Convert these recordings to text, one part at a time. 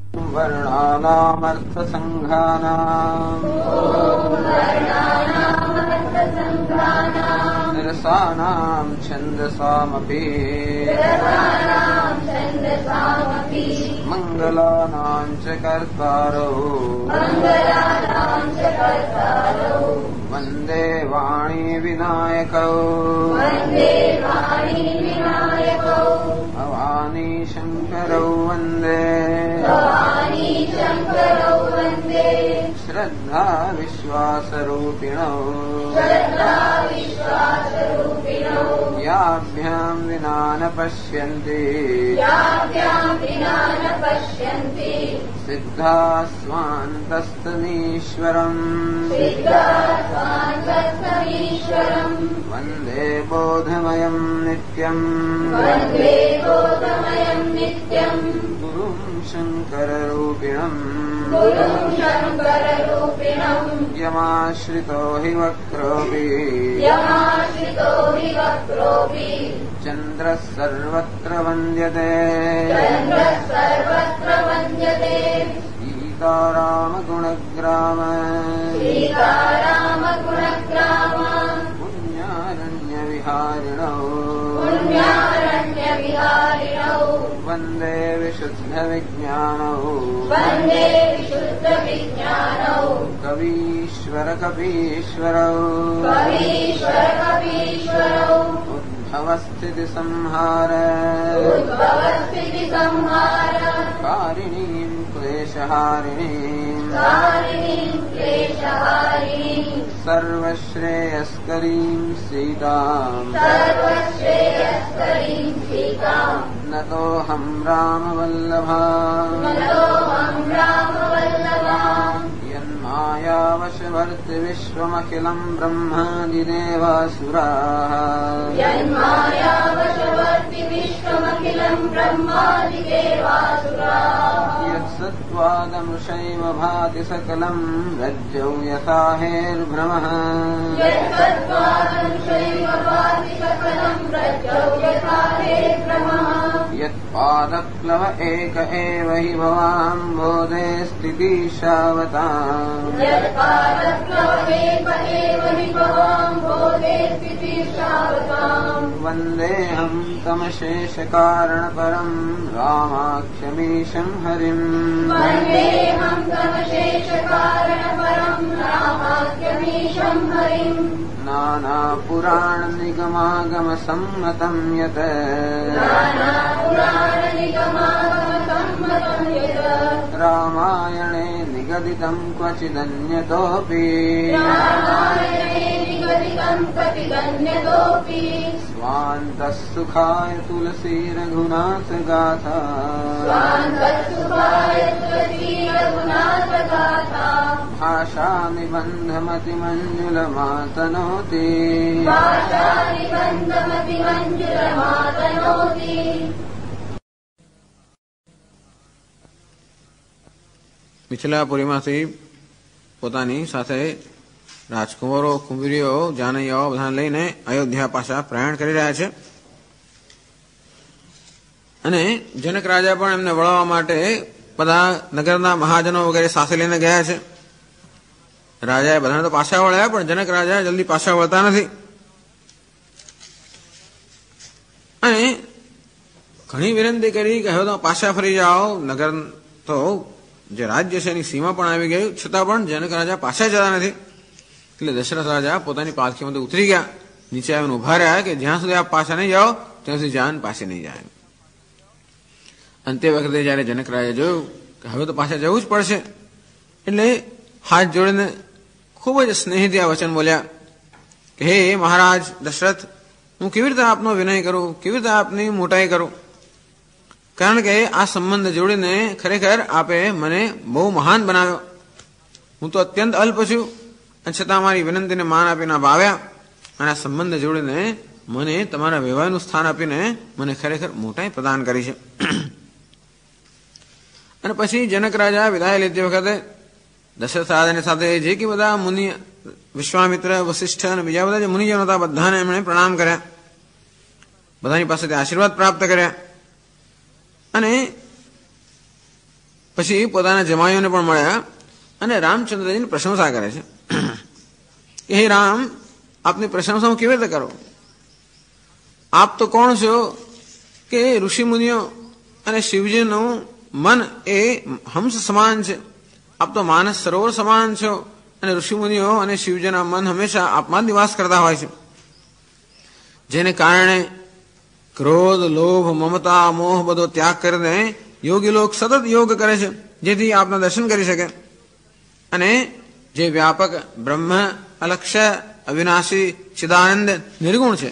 वर्णानामर्थसङ्घानाम् रसानाम् छन्दसामपि मङ्गलानाम् च कर्तारौ वन्दे वाणी विनायकौ भवानी शङ्करौ वन्दे श्रद्धा विश्वासरूपिणौ याभ्याम् विना न पश्यन्ति सिद्धा स्वान्तस्तमीश्वरम् वन्दे बोधमयम् नित्यम् गुरुम् शङ्कररूपिणम् यमाश्रितो हि वक्रोऽपि चन्द्रः सर्वत्र वन्द्यते सीतारामगुणग्राम पुण्यारण्यविहारिणौ वन्दे विशुद्धविज्ञानौ कवीश्वरकपीश्वरौ उद्भवस्थितिसंहार कारिणीम् क्लेशहारिणीम् सर्वश्रेयस्करीम् सीताम् नतोऽहम् रामवल्लभा यन्मायावशवर्ति विश्वमखिलम् ब्रह्मादिदेवासुराः यत्सत्त्वादमृषैव भाति सकलम् रज्जौ यथा हेर्भ्रमः यत्पादप्लव एक एव हि भवाम्भोधे स्थितिशावताम् वन्देऽहम् तमशेषकारणपरम् रामाख्यमीशम् हरिम् नानापुराणनिगमागमसम्मतम् यत् रामायणे निगदितम् क्वचिदन्यतोऽपि स्वान्तः सुखाय तुलसी रघुनाथ गाथा भाषा निबन्धमतिमञ्जुलमातनोति મિથિલાપુરીમાંથી પોતાની સાથે રાજકુંવરો કુંવરીઓ જાનૈયાઓ બધાને લઈને અયોધ્યા પાછા પ્રયાણ કરી રહ્યા છે અને જનક રાજા પણ એમને વળવા માટે બધા નગરના મહાજનો વગેરે સાથે લઈને ગયા છે. રાજાએ બધાને તો પાછા વળ્યા પણ જનક રાજા જલ્દી પાછા વળતા નથી અને ઘણી વિનંતી કરી કે હવે તો પાછા ફરી જાઓ. નગર તો જે રાજ્ય છે એની સીમા પણ આવી ગયું છતાં પણ જનક રાજા પાછા જતા નથી. એટલે દશરથ રાજા પોતાની પાલખીમાંથી ઉતરી ગયા, નીચે આવીને ઉભા રહ્યા કે જ્યાં સુધી આપ પાછા નહીં જાઓ ત્યાં સુધી જાન પાછી નહીં જાય. અને તે વખતે જયારે જનક રાજા જોયું કે હવે તો પાછા જવું જ પડશે એટલે હાથ જોડીને ખૂબ જ સ્નેહથી આ વચન બોલ્યા કે હે મહારાજ દશરથ, હું કેવી રીતે આપનો વિનય કરું, કેવી રીતે આપની મોટાઈ કરું, કારણ કે આ સંબંધ જોડીને ખરેખર આપે મને બહુ મહાન બનાવ્યો. હું તો અત્યંત અલ્પ છું અને છતાં મારી વિનંતીને માન આપીને આપ આવ્યા અને આ સંબંધ જોડીને મને તમારા વ્યવહારનું સ્થાન આપીને મને ખરેખર મોટાઈ પ્રદાન કરી છે. અને પછી જનક રાજા વિદાય લેતી વખતે દશરથ રાજાની સાથે જે કે બધા મુનિ વિશ્વામિત્ર વશિષ્ઠ અને બીજા બધા જે મુનિજનો હતા બધાને એમણે પ્રણામ કર્યા, બધાની પાસેથી આશીર્વાદ પ્રાપ્ત કર્યા અને પછી પોતાના જમાઈઓને પણ મળ્યા અને રામચંદ્રજીની પ્રશંસા કરે છે કે હે રામ, આપની પ્રશંસા હું કેવી રીતે કરું? આપ તો કોણ છો કે ઋષિ મુનિઓ અને શિવજીનું મન એ હંસ સમાન છે. આપ તો માનસ સરોવર સમાન છો અને ઋષિમુનિઓ અને શિવજીના મન હંમેશા આપમાં નિવાસ કરતા હોય છે, જેને કારણે ક્રોધ, લોભ, મમતા, મોહ બધો ત્યાગ કરીને યોગી લોક સતત યોગ કરે છે, જેથી આપના દર્શન કરી શકે. અને જે વ્યાપક બ્રહ્મ, અલક્ષ્ય, અવિનાશી, ચિદાનંદ, નિર્ગુણ છે,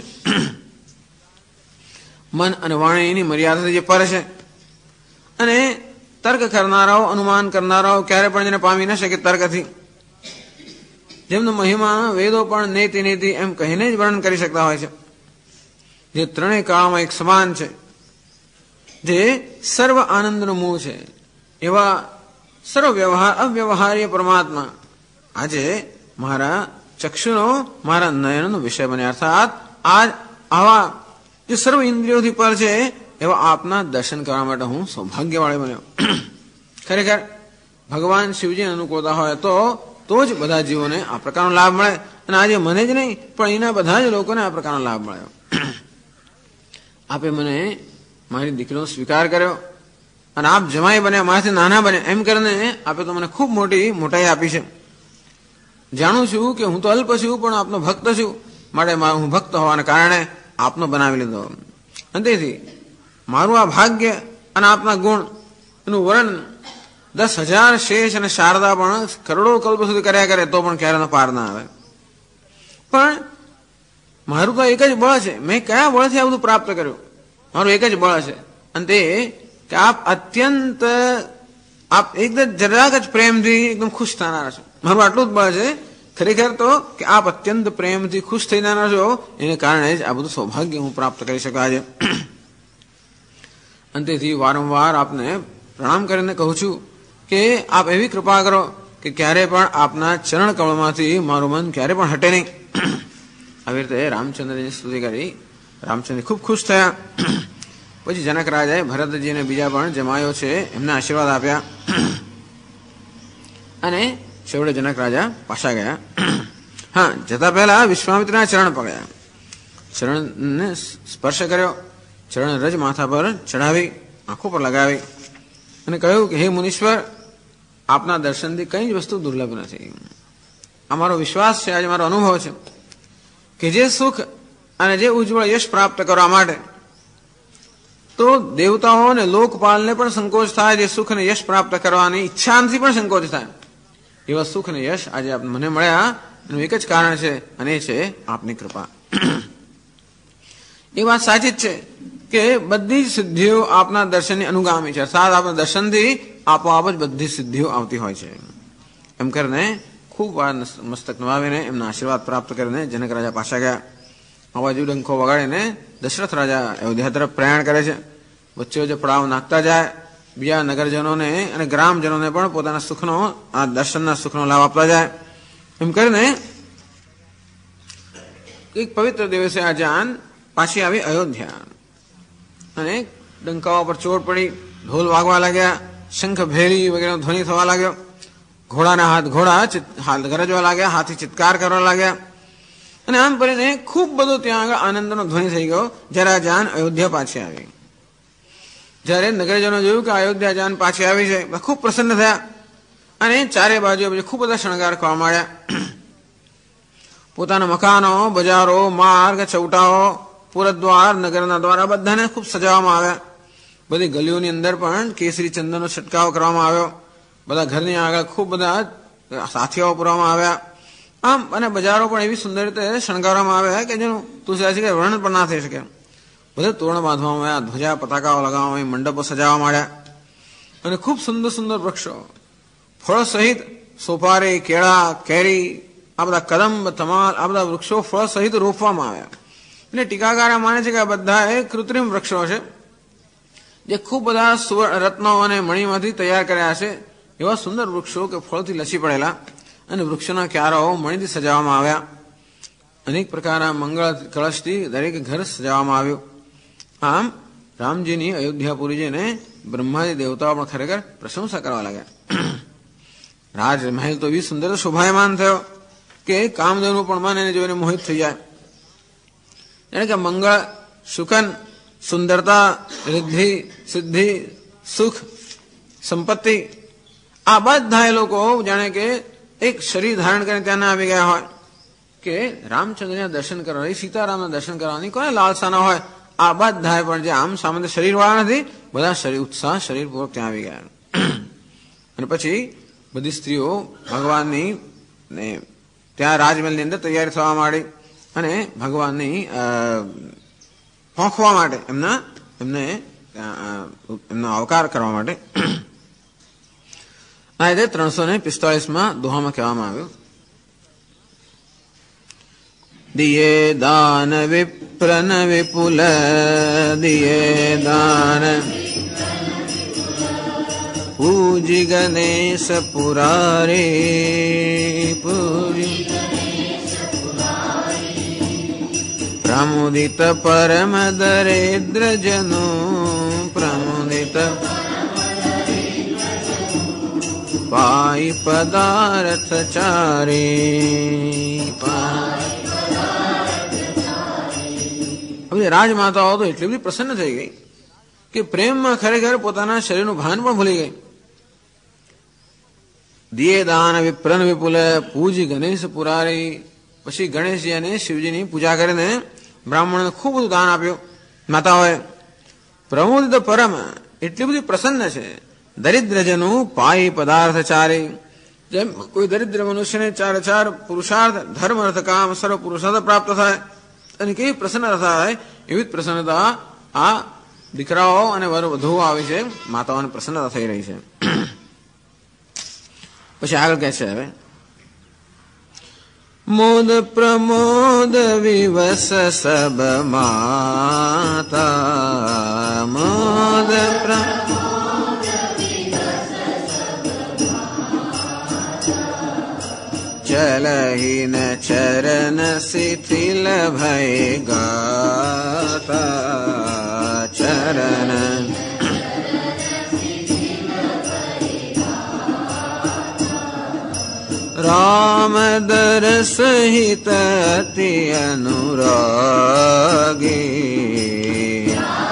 મન અને વાણીની મર્યાદાથી જે પર છે. અને તર્ક કરનારાઓ, અનુમાન કરનારાઓ ક્યારે પણ જેને પામી ન શકે તર્કથી, જેમનો મહિમા વેદો પણ નેતિ નેતિ એમ કહીને જ વર્ણન કરી શકતા હોય છે, જે ત્રણેય કાળમાં એક સમાન છે, જે સર્વ આનંદનું મૂળ છે, એવા સર્વ અવ્યવહાર્ય પરમાત્મા આજે મારા ચક્ષુનો, મારા નયનનો વિષય બને. અર્થાત આજ આવા જે સર્વ ઇન્દ્રિયોથી પર છે એવા આપના દર્શન કરવા માટે હું સૌભાગ્યવાળી બન્યો. ખરેખર ભગવાન શિવજીને અનુકૂળતા હોય તો જ બધા જીવોને આ પ્રકારનો લાભ મળે. અને આજે મને જ નહીં પણ એના બધા જ લોકોને આ પ્રકારનો લાભ મળ્યો. આપે મને મારી દીકરીનો સ્વીકાર કર્યો અને આપ જમાઈ બન્યા, મારાથી નાના બન્યા, એમ કરીને આપે તો મને ખૂબ મોટી મોટાઈ આપી છે. જાણું છું કે હું તો અલ્પ છું પણ આપનો ભક્ત છું, માટે હું ભક્ત હોવાને કારણે આપનો બનાવી લીધો. અને તેથી મારું આ ભાગ્ય અને આપના ગુણ એનું વર્ણન 10,000 શેષ અને શારદા પણ કરોડો કલ્પ સુધી કર્યા કરે તો પણ ક્યારે પાર ના આવે. પણ મારું તો એક જ બળ છે. મેં કયા બળથી આ બધું પ્રાપ્ત કર્યું? મારું એક જ બળ છે, અને તે કે આપ અત્યંત, આપ એકદમ જરાક જ પ્રેમથી એકદમ ખુશ થનારા છો. મારું આટલું જ બળ છે ખરેખર તો કે આપ અત્યંત પ્રેમથી ખુશ થઈ જનારા છો, એને કારણે જ આ બધું સૌભાગ્ય હું પ્રાપ્ત કરી શકું આજે. અને તેથી વારંવાર આપને પ્રણામ કરીને કહું છું કે આપ એવી કૃપા કરો કે ક્યારે પણ આપના ચરણ કમળમાંથી મારું મન ક્યારે પણ હટે નહીં. આવી રીતે રામચંદ્રની સ્તુતિ કરી રામચંદ્ર ખૂબ ખુશ થયા. પછી જનક રાજાએ ભરતજી અને બીજા પણ જમાયો છે એમને આશીર્વાદ આપ્યા અને છેવટે જનક રાજા પાછા ગયા. હા, જતા પહેલા વિશ્વામિત્રના ચરણ પકડ્યા, ચરણને સ્પર્શ કર્યો, ચરણ રજ માથા પર ચઢાવી, આંખો પર લગાવી અને કહ્યું કે હે મુનીશ્વર, આપના દર્શનથી કઈ જ વસ્તુ દુર્લભ નથી. અમારો વિશ્વાસ છે, આજે મારો અનુભવ છે કે જે સુખ અને જે ઉજ્જવળ યશ પ્રાપ્ત કરવા માટે તો દેવતાઓ અને લોકપાલને પણ સંકોચ થાય, જે સુખ અને યશ પ્રાપ્ત કરવાની ઈચ્છાથી પણ સંકોચ થાય, એવા સુખ અને યશ આજે મને મળ્યા એનું એક જ કારણ છે, અને એ છે આપની કૃપા. એ વાત સાચી જ છે કે બધી જ સિદ્ધિઓ આપના દર્શનની અનુગામી છે. અર્થાત આપના દર્શનથી આપોઆપ જ બધી સિદ્ધિઓ આવતી હોય છે. એમ કરીને ખૂબ વાર મસ્તક નવાવીને એમના આશીર્વાદ પ્રાપ્ત કરીને જનક રાજા પાછા ગયા. આ બાજુ ડંખો વગાડીને દશરથ રાજા અયોધ્યા તરફ પ્રયાણ કરે છે. વચ્ચે વચ્ચે પડાવ નાખતા જાય, બીજા નગરજનોને અને ગ્રામજનોને પણ પોતાના સુખનો, આ દર્શનના સુખનો લાભ આપતા જાય. એમ કરીને એક પવિત્ર દિવસે આ જાન પાછી આવી અયોધ્યા અને ડંકાઓ પર ચોટ પડી, ઢોલ વાગવા લાગ્યા, શંખ ભેરી વગેરેનો ધ્વનિ થવા લાગ્યો, ઘોડાના હાથ ગરજવા લાગ્યા, હાથી ચિત્કાર કરવા લાગ્યા, અને આમ કરીને ખૂબ બધો ત્યાં આગળ આનંદનો ધ્વનિ થઈ ગયો જ્યારે આ જાન અયોધ્યા પાછી આવી. જ્યારે નગરજનો જોયું કે અયોધ્યા જાન પાછી આવી છે, ખૂબ પ્રસન્ન થયા અને ચારે બાજુ ખૂબ બધા શણગાર કરવા માંડ્યા. પોતાના મકાનો, બજારો, માર્ગ, ચૌટાઓ, પુરદ્વાર, નગરના દ્વારા બધાને ખૂબ સજાવવામાં આવ્યા. બધી ગલીઓની અંદર પણ કેસરી ચંદનનો છંટકાવ કરવામાં આવ્યો. બધા ઘરની આગળ ખૂબ બધા સાથીઓ પૂરવામાં આવ્યા. આમ અને બજારો પણ એવી સુંદર રીતે શણગારવામાં આવ્યા કે જેનું તુલસીદાસ કે વર્ણન પણ ના થઈ શકે. બધે તોરણ બાંધવામાં આવ્યા, ધ્વજા પતાકાઓ લગાવવામાં આવી, મંડપો સજાવવા માંડ્યા અને ખૂબ સુંદર સુંદર વૃક્ષો, ફળ સહિત સોપારી, કેળા, કેરી, આ બધા કદંબ, તમાલ, આ બધા વૃક્ષો ફળ સહિત રોપવામાં આવ્યા. એટલે ટીકાકારો માને છે કે આ બધા એ કૃત્રિમ વૃક્ષો છે, જે ખૂબ બધા રત્નો અને મણીમાંથી તૈયાર કર્યા છે. એવા સુંદર વૃક્ષો કે ફળથી લસી પડેલા, અને વૃક્ષોના ક્યારાઓ મણીથી સજાવવામાં આવ્યા. અનેક પ્રકારના મંગળ કળશથી દરેક ઘર સજાવવામાં આવ્યું. આમ રામજીની અયોધ્યાપુરીજીને બ્રહ્માદી દેવતાઓ પણ ખરેખર પ્રશંસા કરવા લાગ્યા. રાજમહેલ તો એવી સુંદર શોભાયમાન થયો કે કામદેવનું પણ મન એને જોઈને મોહિત થઈ જાય. જાણે કે મંગળ, સુખન, સુંદરતા, રિદ્ધિ, સિદ્ધિ, સુખ, સંપત્તિ આ બધા એ લોકો જાણે કે એક શરીર ધારણ કરીને ત્યાં ના આવી ગયા હોય કે રામચંદ્રના દર્શન કરવા, સીતારામના દર્શન કરવાની કોને લાલસા ના હોય. આ બધા પણ જે આમ સામાન્ય શરીર વાળા નથી, બધા શરીર ઉત્સાહ શરીરપૂર્વક ત્યાં આવી ગયા. અને પછી બધી સ્ત્રીઓ ભગવાનની ત્યાં રાજમહેલની અંદર તૈયારી થવા માંડી અને ભગવાનની પહોંચવા માટે એમનો આવકાર કરવા માટે. આ રીતે 345 દોહામાં કહેવામાં આવ્યું. દિયે દાન વિપ્રન વિપુલ, દિયે દાન પૂજી ગણેશ પુરારે, પૂરી પ્રમુદિત પરમ દરિદ્ર જનો, પ્રમુદિત પાઈ પદાર્થ ચારે. હવે રાજમાતાઓ તો એટલી બધી પ્રસન્ન થઈ ગઈ કે પ્રેમમાં ખરેખર પોતાના શરીરનું ભાન પણ ભૂલી ગઈ. દિયે દાન વિપ્રન વિપુલ પૂજી ગણેશ પુરારી. પછી ગણેશજી અને શિવજીની પૂજા કરીને બ્રાહ્મણોને ખૂબ બધું દાન આપ્યું માતાઓએ. પ્રમોદિત પરમ એટલી બધી પ્રસન્ન છે. દરિદ્રજનું પાઈ પદાર્થ ચારે. જેમ કોઈ દરિદ્ર મનુષ્યને 4 પુરુષાર્થ, ધર્મ, અર્થ, કામ સર્વ પુરુષાર્થ પ્રાપ્ત થાય અને કેવી પ્રસન્નતા થાય એવી જ પ્રસન્નતા આ દીકરાઓ અને વધુઓ આવી છે, માતાઓને પ્રસન્નતા થઈ રહી છે. પછી આગળ કહે છે હવે મોદ પ્રમોદ વિવસ સબ માતા, મોદ પ્રમોદ ચલહીન ચરણ શિથિલ ભય ગાતા, ચરણ રામ દરસ હિત અતિ અનુરાગી,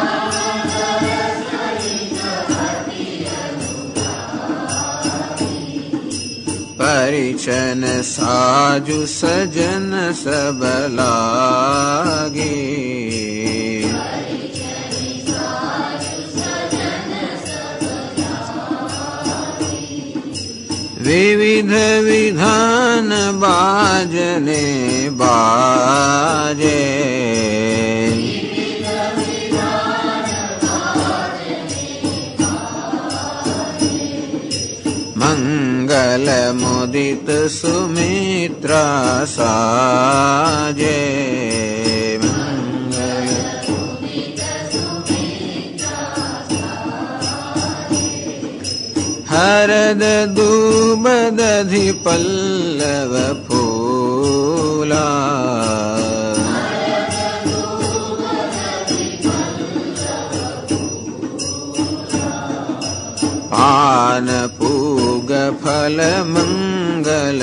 પરિચન સાજુ સજન સબ લાગી, વિવિધ વિધાન બાજને બાજે, મંગલ મુદિત સુમિત્રા સાજે, હરદ દૂબ દધિ પલ્લવ ફૂલા, પાન પૂગ ફલ મંગલ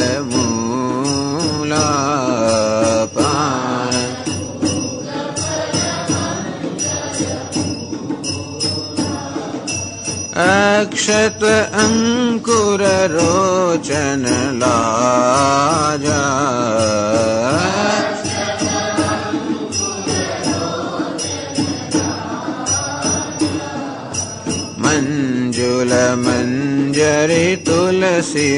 મૂલા, પાન અક્ષત અંકુર રોચન લાજા, મંજુલ મંજરી તુલસી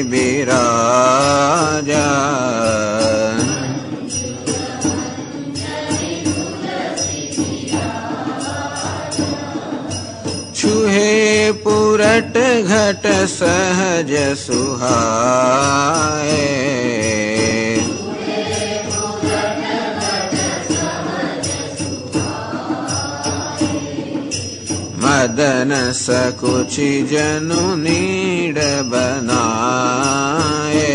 બિરાજા, છુહે પુરટ ઘટ સહજ સુહાય, મદન સકુચી જનુ નીડ બનાય,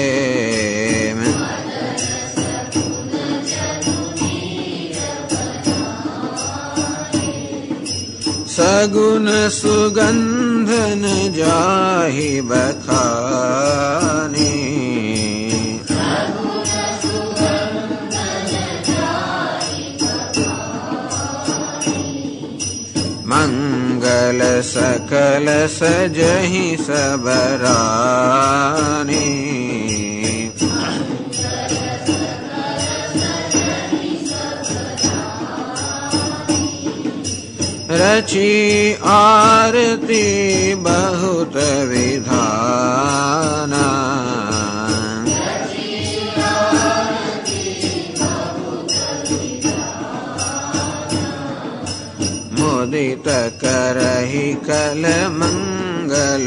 સગુન સુગંધ બંધન જાહી બખાને મંગલ સકલ સજહી સબરાને રચી આરતી બહુત વિધાના મુદિત કરહી કલ મંગલ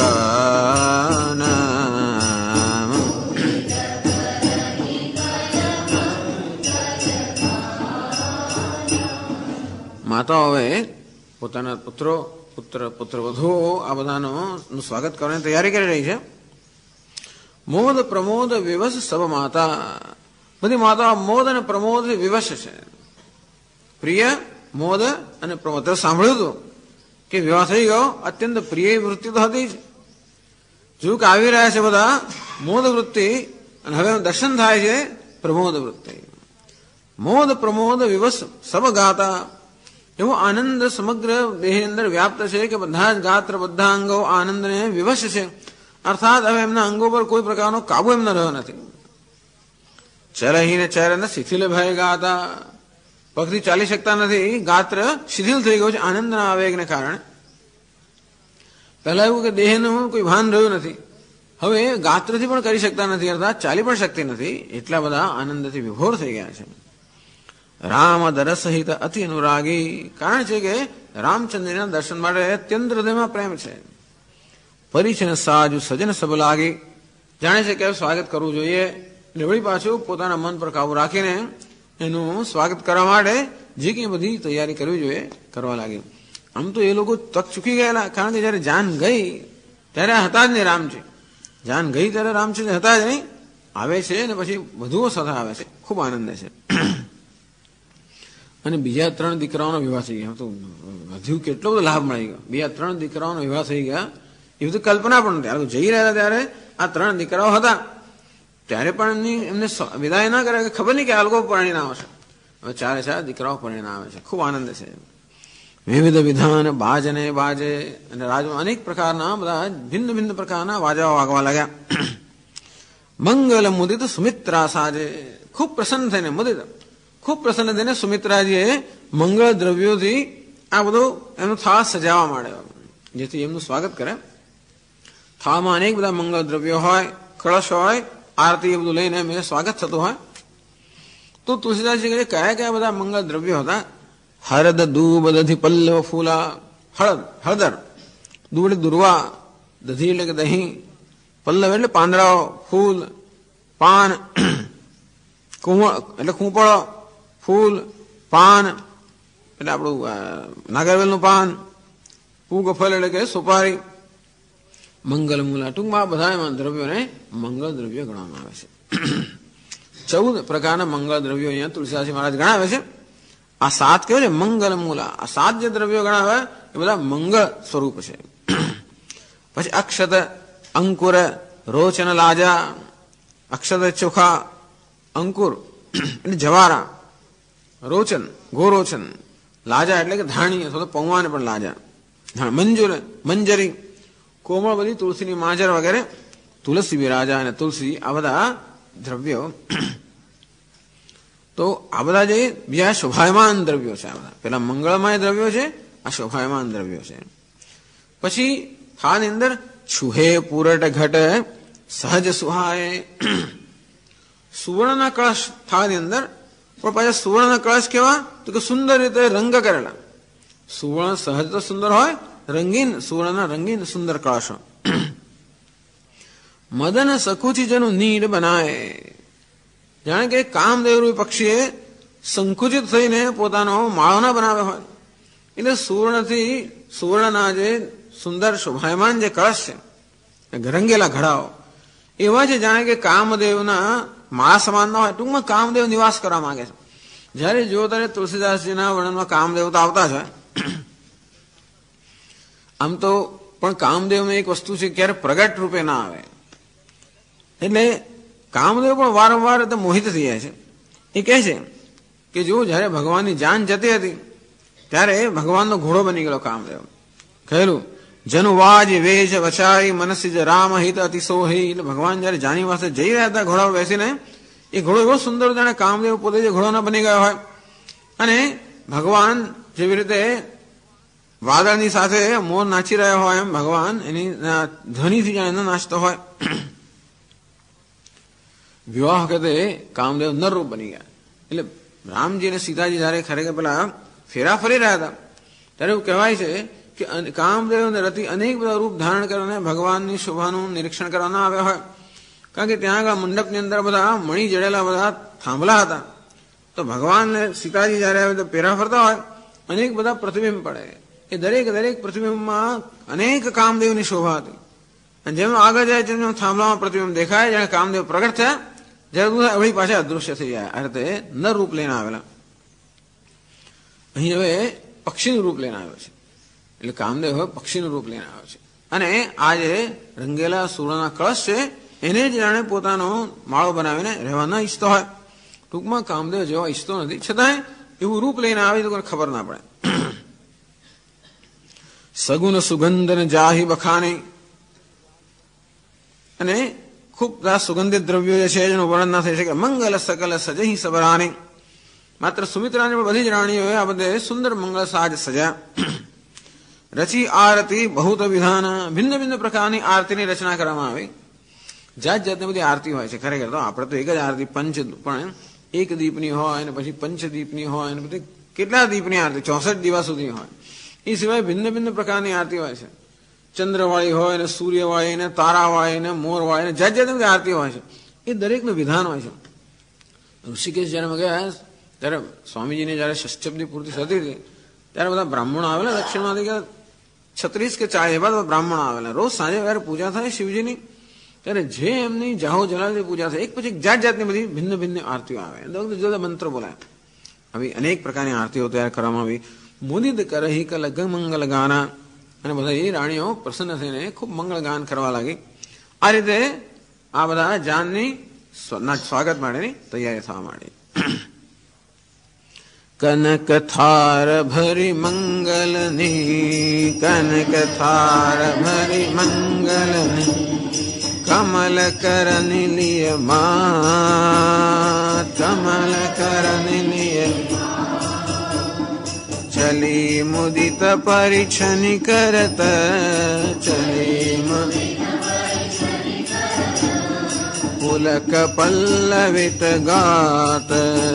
ગાના માતાઓએ પોતાના પુત્રો પુત્રવધુઓ આ બધાનું સ્વાગત કરવાની તૈયારી કરી રહી છે. મોદ પ્રમોદ વિવશ સબ માતા, બધી માતાઓ મોદ અને પ્રમોદથી વિવશ છે. પ્રિય મોદ અને પ્રમોદ સાંભળ્યું હતું કે વિવાહ થઈ ગયો, અત્યંત પ્રિય વૃત્તિ તો હતી જ. જો કે આવી રહ્યા છે બધા મોદ વૃત્તિ, અને હવે દર્શન થાય છે પ્રમોદ વૃત્તિ. મોદ પ્રમોદ વિવશ સબ ગાતા, એવો આનંદ સમગ્ર દેહની અંદર વ્યાપ્ત છે કે બધા જ ગાત્ર બધા અંગો આનંદને વિવશ છે. અર્થાત હવે એમના અંગો પર કોઈ પ્રકારનો કાબુ એમનો રહ્યો નથી. ચરહીને ચરણ શિથિલ ભય ગાતા, પગથી ચાલી શકતા નથી, ગાત્ર શિથિલ થઈ ગયું છે આનંદના આવેગને કારણે. પહેલા એવું કે દેહનું કોઈ ભાન રહ્યું નથી, હવે ગાત્રથી પણ કરી શકતા નથી, અર્થાત ચાલી પણ શકતી નથી. એટલા બધા આનંદથી વિભોર થઈ ગયા છે. રામ દરસ સહિત અતિ અનુરાગી, કારણ છે કે રામચંદ્રના દર્શન માટે અત્યંત હૃદયમાં પ્રેમ છે. પરિચન સાજુ સજન સબ લાગી, જાણે છે કે સ્વાગત કરવું જોઈએ, વળી પાછું પોતાના મન પર કાબુ રાખીને એનું સ્વાગત કરવા માટે જે કંઈ બધી તૈયારી કરવી જોઈએ કરવા લાગી. આમ તો એ લોકો તક ચૂકી ગયેલા, કારણ કે જયારે જાન ગઈ ત્યારે હતા જ નહીં રામજી. જાન ગઈ ત્યારે રામચંદ્ર હતા જ નહીં, આવે છે અને પછી વધુઓ સાથે આવે છે, ખૂબ આનંદ છે. અને બીજા 3 દીકરાઓનો વિવાહ થઈ ગયા, તો વધુ કેટલો બધો લાભ મળી ગયો. બીજા 3 દીકરાઓનો વિવાહ થઈ ગયા, એ બધું કલ્પના પણ નથી. જઈ રહ્યા ત્યારે આ 3 દીકરાઓ હતા, ત્યારે પણ એમને વિદાય ના કરે, ખબર નહીં કે આ લોકો પરણીને આવશે. હવે 4 દીકરાઓ પરણીને આવે છે, ખૂબ આનંદ છે. વિવિધ વિધાન બાજને બાજે, અને રાજમાં અનેક પ્રકારના બધા ભિન્ન ભિન્ન પ્રકારના વાજાઓ વાગવા લાગ્યા. મંગલ મુદિત સુમિત્રા સાજે, ખૂબ પ્રસન્ન થઈને મુદિત, ખૂબ પ્રસન્ન થઈને સુમિત્રાજીએ મંગળ દ્રવ્યોથી આ બધું એનું થાળ સજાવવા માંડ્યો, જેથી એમનું સ્વાગત કરે. થાળમાં અનેક બધા મંગળ દ્રવ્યો હોય, કળશ હોય, આરતી એ બધું લઈને એમને સ્વાગત થતું હોય. તો તુલસીદાસજી કહે કયા કયા બધા મંગળ દ્રવ્યો હતા? હરદ દૂબ દધી પલ્લવ ફૂલા, હળદર, દૂબ એટલે દુર્વા, દધી એટલે કે દહીં, પલ્લવ એટલે પાંદડાઓ, ફૂલ, પાન એટલે કૂંપળો, ફૂલ, પાન એટલે આપણું નાગરવેલનું પાન, પૂગફળ એટલે કે સુપારી, મંગલ મૂલા, ટૂંકમાં બધા એમાં દ્રવ્યોને મંગળ દ્રવ્યો ગણવામાં આવે છે. 14 પ્રકારના મંગળ દ્રવ્યો અહીંયા તુલસીદાસજી મહારાજ ગણાવે છે. આ 7 કેવું છે? મંગલ મૂલા. આ 7 જે દ્રવ્યો ગણાવે એ બધા મંગળ સ્વરૂપ છે. પછી અક્ષત, અંકુર, રોચન, લાજા. અક્ષત ચોખા, અંકુર એટલે જવારા, રોચન ગોરોચન, લાજા એટલે કે ધાણી અથવા તો પૌવાને પણ લાજા, મંજરી, કોમળ બધી તુલસીની માજર વગેરે, તુલસી વિરાજા અને તુલસી, આ બધા દ્રવ્યો. તો આ બધા જે બીજા શોભાયમાન દ્રવ્યો છે, આ બધા પેલા મંગળમય દ્રવ્યો છે, આ શોભાયમાન દ્રવ્યો છે. પછી થાળની અંદર છુહે પૂરટ ઘટ સહજ સુહાય, સુવર્ણના કળશ થાળની અંદર, પણ પાછા સુવર્ણના કળશ કેવા? તો કે સુંદર રીતે રંગ કરેલા. સુવર્ણ સહજ તો સુંદર હોય, રંગીન, સુવર્ણના રંગીન સુંદર કળશો. મદન સકુચી જેનું નીડ બનાય, જાણે કે કામદેવરૂપી પક્ષીએ સંકુચિત થઈને પોતાનો માળો ના બનાવે હોય, એટલે સુવર્ણથી, સુવર્ણના જે સુંદર શોભાયમાન જે કળશ છે, રંગેલા ઘડાઓ એવા છે, જાણે કે કામદેવના માળા સમાન ના હોય. ટૂંકમાં કામદેવ નિવાસ કરવા માંગે છે. જયારે જો ત્યારે તુલસીદાસજીના વર્ણનમાં કામદેવ તો આવતા છે, આમ તો પણ કામદેવમાં એક વસ્તુ છે, ક્યારે પ્રગટ રૂપે ના આવે. એટલે કામદેવ પણ વારંવાર મોહિત થઈ જાય છે. એ કહે છે કે જો જયારે ભગવાનની જાન જતી હતી ત્યારે ભગવાનનો ઘોડો બની ગયેલો કામદેવ. કહેલું જનુવાજ વેજ વચાઈ મનસી જ રામ હિત અતિ સોહી. એટલે ભગવાન જયારે જાની પાસે જઈ રહ્યા હતા ઘોડા પર બેસીને, એ ઘોડો એવો સુંદર જાણે કામદેવ પોતે જે ઘોડો ના બની ગયો હોય. અને ભગવાન જેવી રીતે વાદળની સાથે મોર નાચી રહ્યો હોય એમ ભગવાન એની ધ્વનિથી જાણે નાચતો હોય. વિવાહ વખતે કામદેવ નરરૂપ બની ગયા. એટલે રામજી અને સીતાજી જયારે ખરેખર પેલા ફેરા ફરી રહ્યા હતા ત્યારે એવું કહેવાય છે કે કામદેવ અને રતિ અનેક બધા રૂપ ધારણ કરીને ભગવાનની શોભાનું નિરીક્ષણ કરવા ના આવ્યા હોય. કારણ કે ત્યાં આગળ મંડપની અંદર બધા મણી જડેલા બધા થાંભલા હતા. તો ભગવાન સીતાજી જયારે આવે તો ફેરા ફરતા હોય, અનેક બધા પ્રતિબિંબ પડે. એ દરેક પ્રતિબિંબમાં અનેક કામદેવની શોભા હતી. અને જેમ આગળ જાય તેમ થાંભલામાં પ્રતિબિંબ દેખાય, જાણે કામદેવ પ્રગટ થયા, જ્યારે વળી પાછા અદૃશ્ય થઈ જાય. આ રીતે નર રૂપ લઈને આવેલા. અહીં હવે પક્ષીનું રૂપ લઈને આવ્યો છે. એટલે કામદેવ હવે પક્ષીનું રૂપ લઈને આવ્યો છે. અને આ જે રંગેલા સુવર્ણના કળશ છે એને જ જાણે પોતાનો માળો બનાવીને રહેવા ન ઈચ્છતો હોય. ટૂંકમાં કામદેવ જેવા ઈચ્છતો નથી, છતાંય એવું રૂપ લઈને આવે તો કોઈને ખબર ના પડે. સગુન સુગંધન જાહી બખાની. અને ખૂબ સુગંધિત દ્રવ્યો જે છે એનું વર્ણન ના થઈ શકે. મંગલ સકલ સજહી સબરાની. માત્ર સુમિત્રાની પણ બધી જ રાણીઓએ આ બધે સુંદર મંગળ સાજ સજ્યા. રચી આરતી બહુત વિધાન. ભિન્ન ભિન્ન પ્રકારની આરતીની રચના કરવામાં આવી. જાત જાતની બધી આરતી હોય છે. ખરેખર તો આપણે તો એક જ આરતી પંચ, પણ એક દીપની હોય અને પછી પંચદીપની હોય અને પછી કેટલા દીપની આરતી 64 દિવસ સુધી હોય. એ સિવાય ભિન્ન ભિન્ન પ્રકારની આરતી હોય છે. ચંદ્રવાળી હોય ને, સૂર્યવાળી ને, તારાવાળી ને, મોરવાળી ને, જાત જાતની બધી આરતી હોય છે. એ દરેકનું વિધાન હોય છે. ઋષિકેશ જયારે ગયા ત્યારે સ્વામીજીને જયારે ષષ્ઠબ્દી પૂર્તિ થતી હતી ત્યારે બધા બ્રાહ્મણો આવેલા દક્ષિણમાંથી, 36 કે 40 એવા બ્રાહ્મણો આવેલા. રોજ સાંજે જયારે પૂજા થાય શિવજીની ત્યારે જે એમની જાહો જલાલથી પૂજા થાય, એક પછી જાત જાતની બધી ભિન્ન ભિન્ન આરતીઓ આવે, જુદા જુદા મંત્રો બોલાય. આવી અનેક પ્રકારની આરતીઓ તૈયાર કરવામાં આવી. મુદિત કરહી કલ મંગલ ગાના. અને બધા એ રાણીઓ પ્રસન્ન થઈને ખૂબ મંગળ ગાન કરવા લાગી. આ રીતે આ બધા જાનની સ્વાગત માટેની તૈયારી થવા માંડી. કનક થાર ભરી મંગલની, કનક થાર ભરી મંગલની, કમલ કરની લિય મા, કમલ કરની લિય ચલી મુદિત પરિછનિ કરત, ચલી પુલક પલ્લવિત ગાત.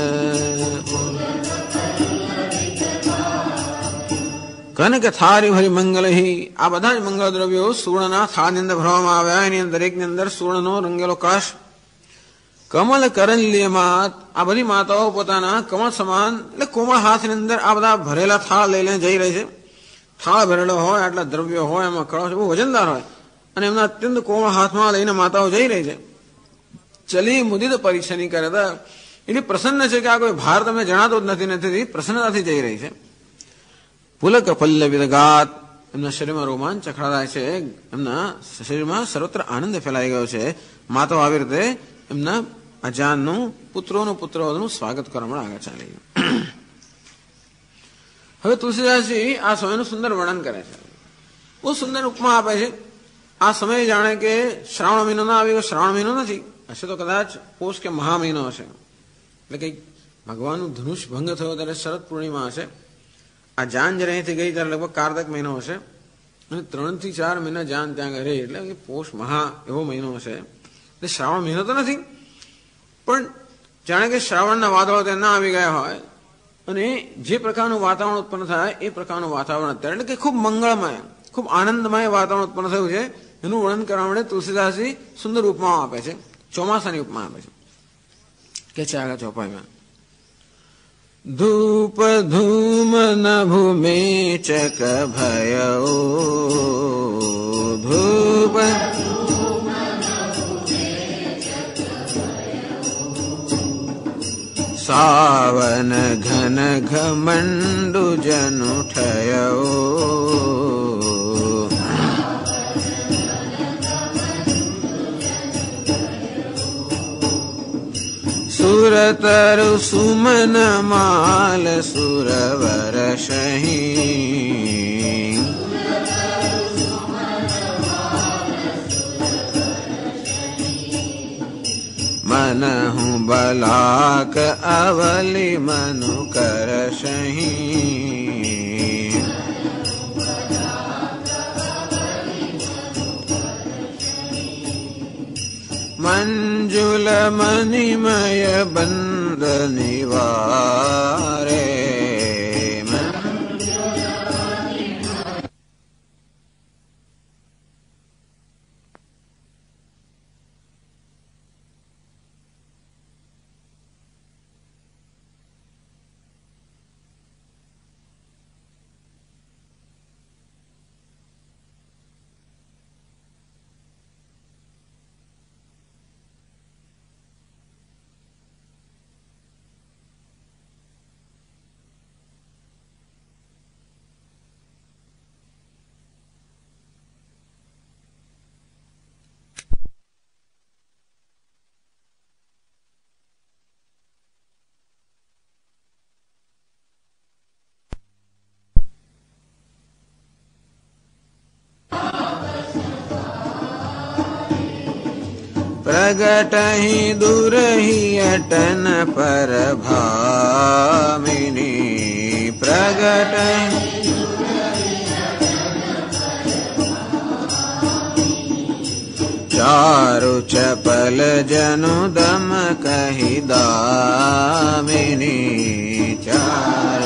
કનક થારી ભરી મંગલહી. આ બધા જ મંગળ દ્રવ્યો સુવર્ણના થાળની અંદર ભરવામાં આવ્યા. એની દરેકની અંદર સુવર્ણનો રંગેલો કળશ. કમલ કરણલ્યમાં. આ બધી માતાઓ પોતાના કમળ સમાન એટલે કોમળ હાથની અંદર આ બધા ભરેલા થાળ લઈને જઈ રહી છે. થાળ ભરેલો હોય, આટલા દ્રવ્યો હોય, એમાં કળશ બહુ વજનદાર હોય અને એમના અત્યંત કોમળ હાથમાં લઈને માતાઓ જઈ રહી છે. ચલી મુદિત પરીક્ષાની કરે એટલી પ્રસન્ન છે કે આ કોઈ ભાર તમને જણાતો જ નથી, પ્રસન્નતાથી જઈ રહી છે. પુલક પલ્લવિત ગાત. એમના શરીરમાં રોમાંચ ચખડાય છે, એમના શરીરમાં સર્વત્ર આનંદ ફેલાઈ ગયો છે. માતાઓ આવી રીતે એમના અજાનનું પુત્રોનું સ્વાગત કરવા આગળ ચાલી ગયું. હવે તુલસીદાસજી આ સમયનું સુંદર વર્ણન કરે છે. બહુ સુંદર ઉપમા આપે છે. આ સમય જાણે કે શ્રાવણ મહિનો ના આવ્યો. શ્રાવણ મહિનો નથી, હશે તો કદાચ પોષ કે મહા મહિનો હશે. એટલે કઈક ભગવાનનું ધનુષ ભંગ થયો ત્યારે શરદ પૂર્ણિમા હશે. આ જાન જયારે અહીંથી ગઈ ત્યારે લગભગ કારતક મહિનો હશે અને 3 થી 4 મહિના જાન ત્યાં રહી એટલે પોષ મહા એવો મહિનો હશે. એટલે શ્રાવણ મહિનો તો નથી, પણ જાણે કે શ્રાવણના વાદળો ત્યાં ના આવી ગયા હોય અને જે પ્રકારનું વાતાવરણ ઉત્પન્ન થાય એ પ્રકારનું વાતાવરણ અત્યારે એટલે કે ખૂબ મંગળમય, ખૂબ આનંદમય વાતાવરણ ઉત્પન્ન થયું છે. એનું વર્ણન કરવા માટે તુલસીદાસજી સુંદર ઉપમા આપે છે. ચોમાસાની ઉપમા આપે છે. કે છે આગળ ચોપાઈમાં, ધૂપ ધૂમ નભુ મેચક ભયો, ધૂપ સાવન ઘન ઘમંડુ જનુઠયો, સુરતરુ સુમન માલ સુરવર સહી, मनहु बलाक अवलि मनु कर सही, मंजुल मणिमय बंद निवारे, प्रगट ही दूर ही अटन पर भामिनी, प्रगट चारु चपल जनु दम कही दामिनी, चार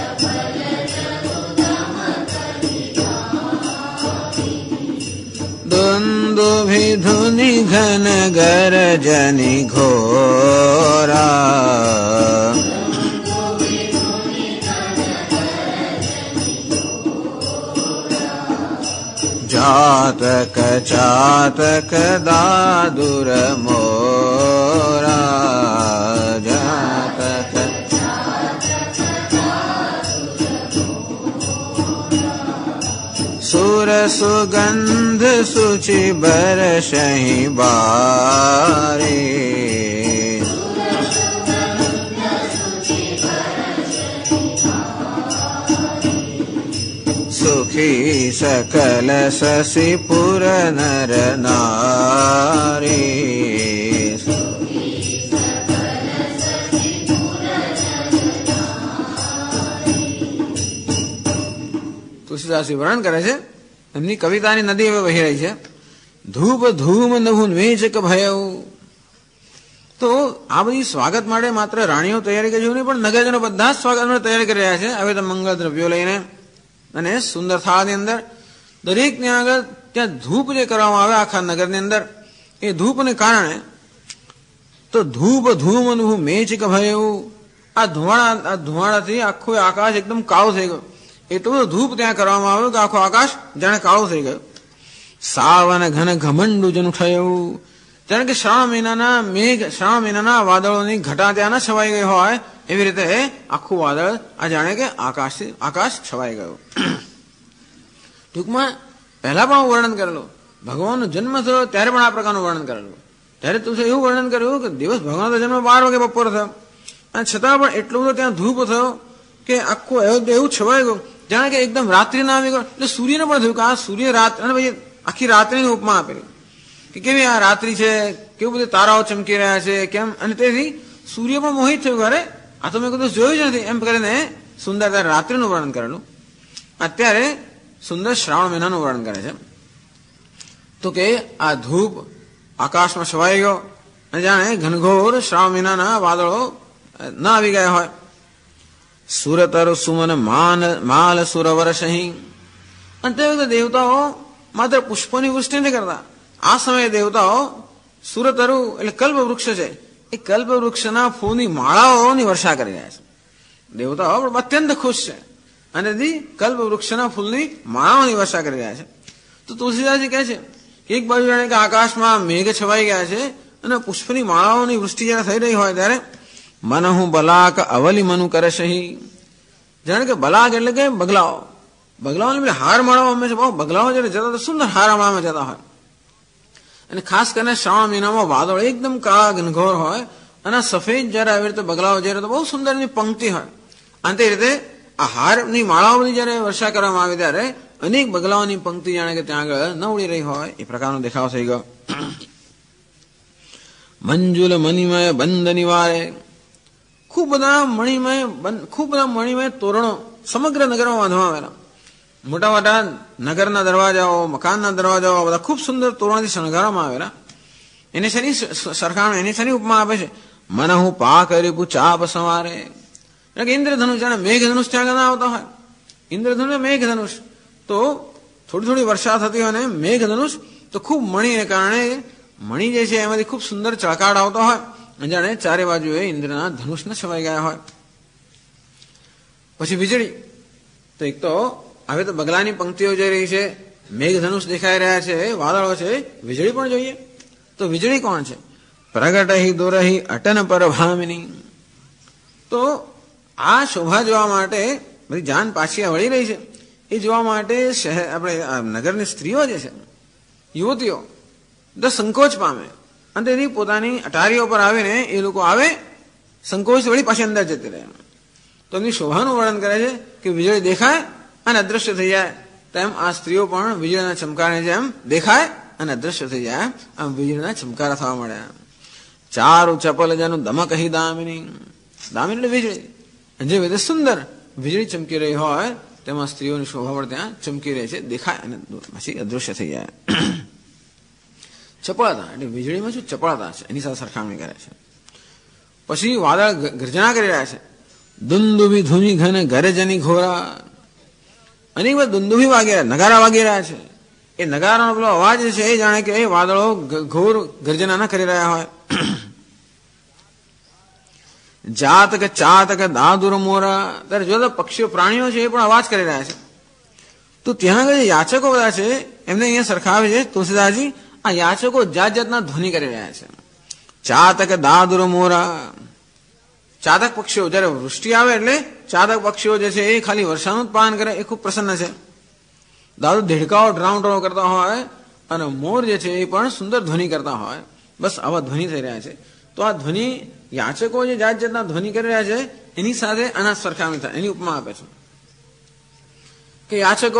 दुंदुभि धुनि घन गरजनि घोरा, जातक चातक दादुर मोरा, जातक सुर सुगंध सुचि बरसहि बारे, सुखी सकल शशि पुर नर नारी, તુલસીદાસજી વર્ણન કરે છે, એમની કવિતાની નદી હવે વહી રહી છે. ધૂપ ધૂમ નભુ વેચક ભયઉ. તો આ બધી સ્વાગત માટે માત્ર રાણીઓ તૈયારી કરી નહીં, પણ નગરજનો બધા જ સ્વાગત માટે તૈયારી કરી રહ્યા છે. હવે તો મંગળ દ્રવ્યો લઈને અને સુંદર થાળની અંદર દરેક ત્યાં આગળ ત્યાં ધૂપ જે કરવામાં આવે આખા નગરની અંદર, એ ધૂપને કારણે તો ધૂપ ધૂમ નભુ મેચક ભયઉ. આ ધુવાડાથી આખું આકાશ એકદમ કાળું થઈ ગયું. એટલું બધું ધૂપ ત્યાં કરવામાં આવ્યું કે આખો આકાશ જાણે કાળું થઈ ગયું. સાવન ઘન ઘમંડુ જનું થયું, જાણે કે શ્રાવણ મહિનાના વાદળોની ઘટા ત્યાં ના છવાઈ ગઈ હોય એવી રીતે આખું વાદળ આ જાણે કે આકાશ છવાઈ ગયું. ટૂંકમાં પહેલા પણ વર્ણન કરેલું, ભગવાનનો જન્મ થયો ત્યારે પણ આ પ્રકારનું વર્ણન કરેલું. ત્યારે તુસે એવું વર્ણન કર્યું કે દિવસ ભગવાનનો જન્મ 12 વાગે બપોર થયો, અને છતાં પણ એટલું બધું ત્યાં ધૂપ થયો કે આખું અયોધ્યા એવું છવાઈ ગયું જાણે કે એકદમ રાત્રિ ના આવી ગયો. એટલે સૂર્યને પણ થયું કે આ સૂર્ય રાત, અને પછી આખી રાત્રિની ઉપમા આપેલી કે કેવી આ રાત્રિ છે, કેવું બધું તારાઓ ચમકી રહ્યા છે કેમ, અને તેથી સૂર્ય પણ મોહિત થયું. અરે આ તો મેં કદું જોયું જ નથી એમ કરીને સુંદર રાત્રિનું વર્ણન કરેલું. અત્યારે સુંદર શ્રાવણ મહિનાનું વર્ણન કરે છે. તો કે આ ધૂપ આકાશમાં છવાઈ ગયો અને જાણે ઘનઘોર શ્રાવણ મહિનાના વાદળો ન આવી ગયા હોય. સુરતરુ સુમન માલ સુરવર સહી. અને તે વખતે દેવતાઓ માત્ર પુષ્પોની વૃષ્ટિ નથી કરતા. આ સમયે દેવતાઓ સુરતરુ એટલે કલ્પ વૃક્ષ છે, એ કલ્પ વૃક્ષના ફૂલની માળાઓની વર્ષા કરી રહ્યા છે. દેવતાઓ અત્યંત ખુશ છે અને કલ્પ વૃક્ષના ફૂલની માળાઓની વર્ષા કરી રહ્યા છે. તો તુલસીદાસજી કહે છે કે એક બાજુ જાણે કે આકાશમાં મેઘ છવાઈ ગયા છે અને પુષ્પની માળાઓની વૃષ્ટિ જયારે થઈ રહી હોય ત્યારે મનહુ બલાક અવલી મનુ કરે સહી. જાણે કે બલાક એટલે કે બગલાઓ, બગલાઓ હાર માળાઓ હંમેશા બહુ બગલાઓ જયારે જતા તો સુંદર હાર માળામાં જતા હોય. અને ખાસ કરીને શ્રાવણ મહિનામાં વાદળ એકદમ કાળા ઘનઘોર હોય અને સફેદ જયારે આવી રીતે બગલાઓ જયારે તો બહુ સુંદર એની પંક્તિ હોય. અને તે રીતે આ હારની માળાઓ બધી જયારે વર્ષા કરવામાં આવે ત્યારે અનેક બગલાઓની પંક્તિ જાણે કે ત્યાં આગળ ન ઉડી રહી હોય એ પ્રકારનો દેખાવ થઈ ગયો. મંજુલ મણિમય બંધ નિવારે, ખૂબ બધા મણિમય તોરણો સમગ્ર નગરમાં બાંધવામાં આવેલા. મોટા મોટા નગરના દરવાજાઓ, મકાનના દરવાજાઓ બધા ખૂબ સુંદર તોરણથી શણગારવામાં આવેલા. એને શેની સરખામણી, એની શેની ઉપમા આપે છે? મનહુ પાક રીપુ ચાપ સવારે. ઇન્દ્રધનુષ, જાણે મેઘધનુષ ત્યાં ના આવતા હોય. ઇન્દ્રધનુષ મેઘધનુષ તો થોડી થોડી વર્ષા થતી હોય ને મેઘધનુષ તો ખૂબ મણીને કારણે મણી જે છે એમાંથી ખૂબ સુંદર ચળકાટ આવતો હોય. જાણે ચારે બાજુએ ઇન્દ્રના ધનુષને છવાઈ ગયા હોય. પછી વીજળી, તો એક તો હવે તો બગલાની પંક્તિઓ જઈ રહી છે, મેઘધનુષ દેખાઈ રહ્યા છે, વાદળો છે, વીજળી પણ જોઈએ. તો વીજળી કોણ છે? પ્રગટહી દોરહી અટન પર ભામિની. તો આ શોભા જોવા માટે બધી જાન પાછી વળી રહી છે. એ જોવા માટે આપણે નગરની સ્ત્રીઓ જે છે, યુવતીઓ સંકોચ પામે અને તેની પોતાની અટારીઓ પર આવીને એ લોકો આવે, સંકોચ વળી પાછી અંદર જતી રહે. તો એમની શોભાનું વર્ણન કરે છે કે વીજળી દેખાય અને અદ્રશ્ય થઈ જાય, તેમ આ સ્ત્રીઓ પણ વીજળીના ચમકારને જેમ દેખાય અને અદ્રશ્ય થઈ જાય, આમ વીજળીના ચમકારા થવા મળ્યા. ચારુ ચપલ જેનું દમક હી દામિની. દામિની એટલે વીજળી. જે વિધે સુંદર વીજળી ચમકી રહી હોય તેમાં સ્ત્રીઓની શોભા પણ ત્યાં ચમકી રહી છે, દેખાય અને પછી અદૃશ્ય થઈ જાય. ચપળતા એટલે વીજળીમાં શું ચપળતા છે એની સાથે સરખામણી કરે છે. પછી વાદળ ગર્જના કરી રહ્યા છે. દુંદુભી ધૂની ઘન ગરજની ઘોરા. અનેક બધા દુંદુભી વાગી રહ્યા, નગારા વાગી રહ્યા છે. એ નગારાનો પેલો અવાજ છે એ જાણે કે એ વાદળો ઘોર ગર્જના ના કરી રહ્યા હોય. જાતક ચાતક દાદુર મોરા. ત્યારે જો પક્ષીઓ પ્રાણીઓ છે એ પણ અવાજ કરી રહ્યા છે. તો ત્યાં આગળ યાચકો બધા છે એમને અહીંયા સરખાવે છે તુલસીદાસજી. આ યાચકો જાત જાતના ધ્વનિ કરી રહ્યા છે. ચાતક દાદુર મોરા. ચાતક પક્ષીઓ જયારે વૃષ્ટિ આવે એટલે ચાતક પક્ષીઓ જે છે એ ખાલી વર્ષાનું જ પાન કરે, એ ખૂબ પ્રસન્ન છે. દાદુ દેડકાઓ ડ્રાઉ ડ્રાઉ કરતા હોય અને મોર જે છે એ પણ સુંદર ધ્વનિ કરતા હોય. બસ આવા ધ્વનિ થઈ રહ્યા છે. તો આ ધ્વનિ યાચકો જે જાત જાતના ધ્વનિ કરી રહ્યા છે એની સાથે આના સરખામણી થાય, એની ઉપમા આપે છે કે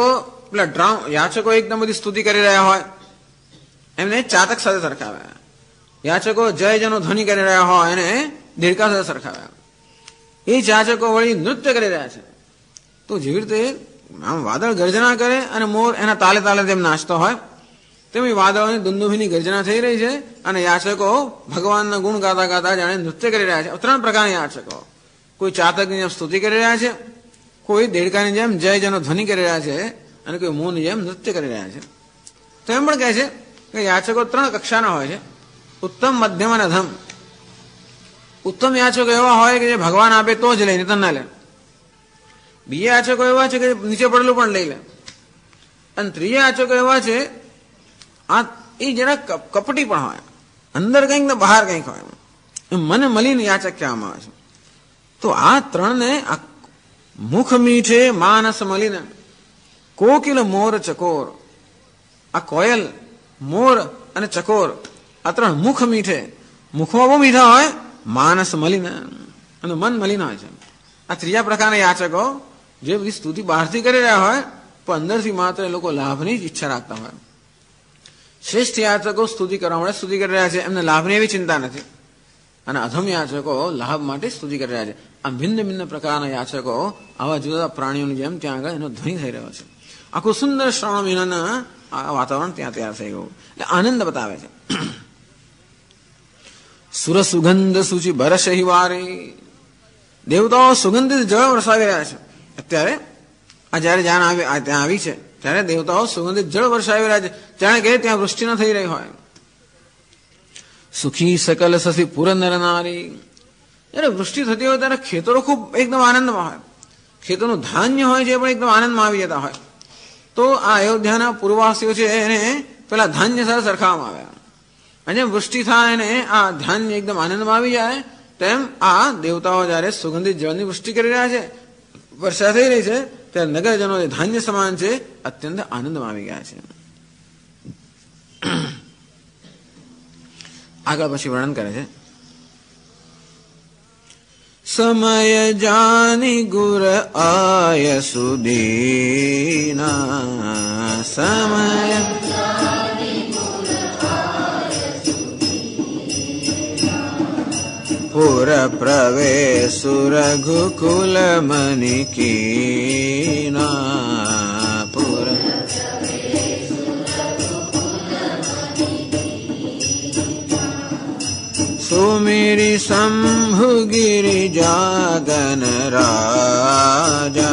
યાચકો એકદમ બધી સ્તુતિ કરી રહ્યા હોય એમને ચાતક સાથે સરખાવ્યા. યાચકો જય જનો ધ્વનિ કરી રહ્યા હોય એને દેડકા સાથે સરખાવ્યા. એ યાચકો વળી નૃત્ય કરી રહ્યા છે. તો જેવી રીતે આમ વાદળ ગર્જના કરે અને મોર એના તાલે તાલે તેમ નાચતો હોય, તેમ વાદળોની દુંદુભીની ગર્જના થઈ રહી છે અને યાચકો ભગવાનના ગુણ ગાતા ગાતા જાણે નૃત્ય કરી રહ્યા છે. ત્રણ પ્રકારના યાચકો, કોઈ ચાતકની જેમ સ્તુતિ કરી રહ્યા છે, કોઈ દેડકાની જેમ જય જનો ધ્વનિ કરી રહ્યા છે અને કોઈ મોરની જેમ નૃત્ય કરી રહ્યા છે. તો એમ પણ કહે છે કે યાચકો ત્રણ કક્ષાના હોય છે: ઉત્તમ, મધ્યમ અને અધમ. ઉત્તમ યાચકો એવા હોય કે જે ભગવાન આપે તો જ લે, નહીં તો ના લે. બીજા યાચકો એવા છે કે નીચે પડેલું પણ લઈ લે. અને ત્રીજા યાચકો એવા છે આ એ જરા કપટી પણ હોય, અંદર કંઈક ને બહાર કંઈક હોય, મને મલિન યાચક કહેવામાં આવે છે. તો આ ત્રણને મુખ મીઠે માનસ મલિન, કોકિલ મોર ચકોર. આ કોયલ, મોર અને ચકોર આ ત્રણ મુખ મીઠે, મુખમાં બહુ મીઠા હોય, માનસ મલિન અને મન મલિન હોય છે. આ ત્રીજા પ્રકારના યાચકો જે બધી સ્તુતિ બહારથી કરી રહ્યા હોય પણ અંદરથી માત્ર એ લોકો લાભની જ ઈચ્છા રાખતા હોય. શ્રેષ્ઠ યાચકો સ્તુતિ કરવા માટે સ્તુતિ કરી રહ્યા છે, એમને લાભની એવી ચિંતા નથી. અને અધમ યાચકો લાભ માટે સ્તુતિ કરી રહ્યા છે. આમ ભિન્ન ભિન્ન પ્રકારના યાચકો આવા જુદા પ્રાણીઓની જેમ ત્યાં આગળ એનો ધ્વનિ થઈ રહ્યો છે. આખું સુંદર શ્રાવણ મહિનાના વાતાવરણ ત્યાં તૈયાર થઈ ગયું એટલે આનંદ બતાવે છે. સુર સુગંધ સૂચિ બરસ હિવારી. દેવતાઓ સુગંધિત જળ વરસાવી રહ્યા છે. અત્યારે આ જયારે જાન ત્યાં આવી છે ત્યારે દેવતાઓ સુગંધિત જળ વરસાવી રહ્યા છે, જાણે કે ત્યાં વૃષ્ટિ ન થઈ રહી હોય. સુખી સકલ સસી પુર નર નારી. જયારે વૃષ્ટિ થતી હોય ત્યારે ખેતરો ખૂબ એકદમ આનંદમાં હોય, ખેતરનું ધાન્ય હોય છે પણ એકદમ આનંદમાં આવી જતા હોય. તો આ અયોધ્યાના પૂર્વવાસીઓ છે એને પેલા ધાન્ય સાથે સરખાવવામાં આવ્યા. અને જેમ વૃષ્ટિ થાય અને આ ધાન્ય એકદમ આનંદમાં આવી જાય તેમ આ દેવતાઓ જયારે સુગંધિત જળની વૃષ્ટિ કરી રહ્યા છે, વર્ષા થઈ રહી છે, ત્યારે નગરજનો જે ધાન્ય સમાન છે અત્યંત આનંદમાં આવી ગયા છે. આગળ પછી વર્ણન કરે છે. समय जानी गुर आय सुदीना समय पुर प्रवेश रघुकुल मनि कीना पुर सुमिरि शंभु गिरिजा गण राजा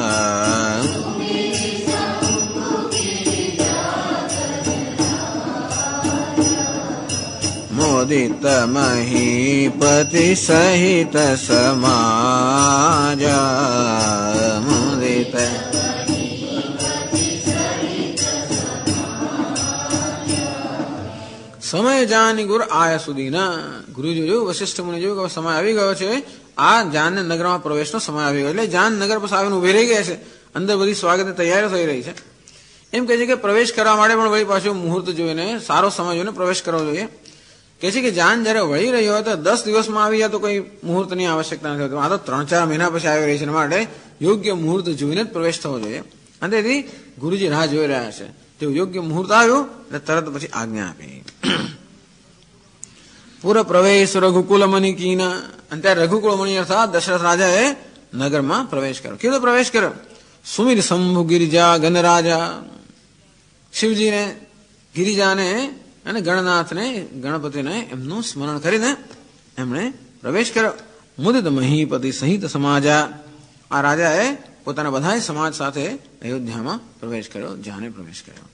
मोदित महीपति सहित समाजा मोदित સમય જાની ગુર આયા સુધીના ગુરુજી જો વશિષ્ઠ મુનિ જો સમય આવી ગયો છે આ જાન નગરમાં પ્રવેશનો સમય આવી ગયો એટલે જાન નગર પર આવીને ઉભી રહી ગયા છે અંદર બધી સ્વાગતની તૈયારી થઈ રહી છે એમ કહે છે કે પ્રવેશ કરવા માટે પણ વળી પાછું મુહૂર્ત જોઈને સારો સમય જોઈને પ્રવેશ કરવો જોઈએ કહે છે કે જાન જયારે વળી રહ્યો હોય તો 10 દિવસમાં આવી જાય તો કોઈ મુહૂર્તની આવશ્યકતા નથી હોતી આ તો 3-4 મહિના પછી આવી રહી છે માટે યોગ્ય મુહૂર્ત જોઈને જ પ્રવેશ થવો જોઈએ અને તેથી ગુરુજી રાહ જોઈ રહ્યા છે તે યોગ્ય મુહૂર્ત આવ્યું એટલે તરત પછી આજ્ઞા આપી પૂરા પ્રવેશ રઘુકુલ મણિ કીના અને ત્યારે રઘુકુળ મણિ અર્થાત દશરથ રાજાએ નગરમાં પ્રવેશ કર્યો કેવો પ્રવેશ કર્યો સુમિર શંભુ ગિરિજા ગણ રાજા શિવજીને ગિરિજાને અને ગણનાથને ગણપતિને એમનું સ્મરણ કરીને એમણે પ્રવેશ કર્યો મુદિત મહીપતિ સહિત સમાજા આ રાજાએ પોતાના બધા સમાજ સાથે અયોધ્યામાં પ્રવેશ કર્યો જાને પ્રવેશ કર્યો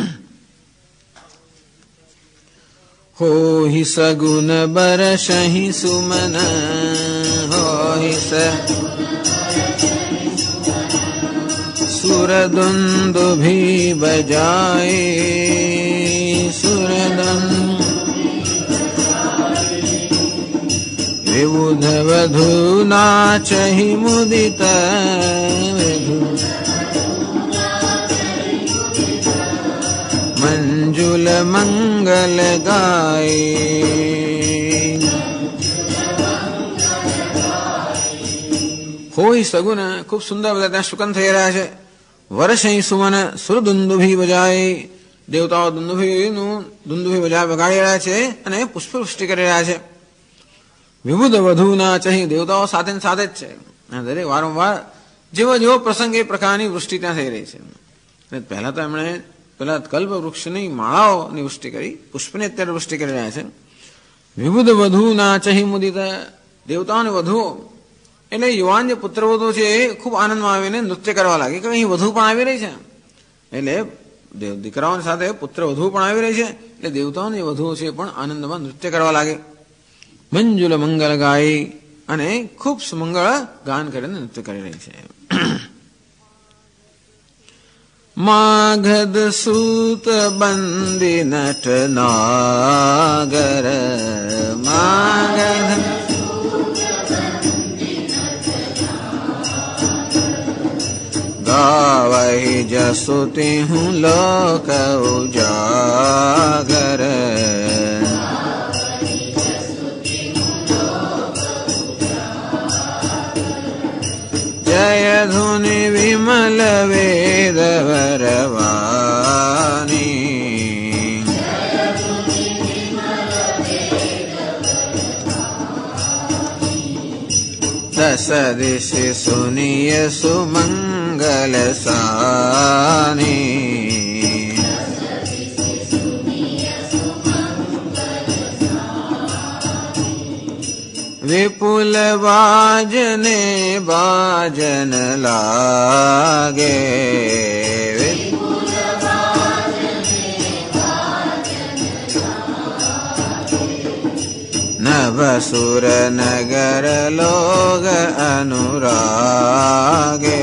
हो ही सगुन बरसहि सुमन हो ही सुरदुंदुभि बजाए सुरदुन विबुध वधू नाचहि मुदित મંજુલ મંગલ ગાય હોય સગુન ખૂબ સુંદર બધા ત્યાં સુકન થઈ રહ્યા છે વર્ષ સુમન સુરદુંદુભી બજાય દેવતાઓ દુંદુભી વગાડી રહ્યા છે અને પુષ્પવૃષ્ટિ કરી રહ્યા છે વિબુધ વધુના ચહી દેવતાઓ સાથે સાથે જ છે દરેક વારંવાર જેવો જેવો પ્રસંગ એ પ્રકારની વૃષ્ટિ ત્યાં થઈ રહી છે પહેલા તો એમણે પેલા કલ્પ વૃક્ષની માળાઓની વૃષ્ટિ કરી પુષ્પની અત્યારે વૃષ્ટિ કરી રહ્યા છે વિબુધ વધુ ના ચહી મુદિત દેવતાઓને વધુઓ એટલે યુવાન જે પુત્રવધુ છે એ ખૂબ આનંદમાં આવીને નૃત્ય કરવા લાગે કે અહીં વધુ પણ આવી રહી છે એટલે દીકરાઓની સાથે પુત્ર વધુ પણ આવી રહી છે એટલે દેવતાઓની વધુઓ છે પણ આનંદમાં નૃત્ય કરવા લાગે મંજુલ મંગલ ગાય અને ખૂબ સુમંગળ ગાન કરીને નૃત્ય કરી રહી છે માગધ સૂત બંદી નટ નાગર માગધ ગાવહી જસુતિ હું લોક ઉજાગર જય ધુનિ વિમલ વેદ વરવાની દસ દિશ સુનિય સુમંગલ સાની વિપુલ વાજને બાજન લાગે નભસુર નગર લોગ અનુરાગે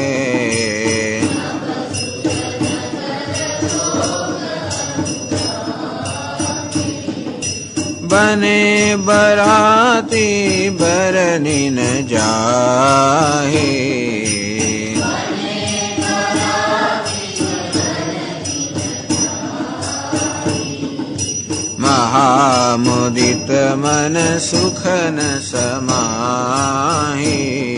बने बराती बरनी न जाहे महा मुदित मन सुख न समाहि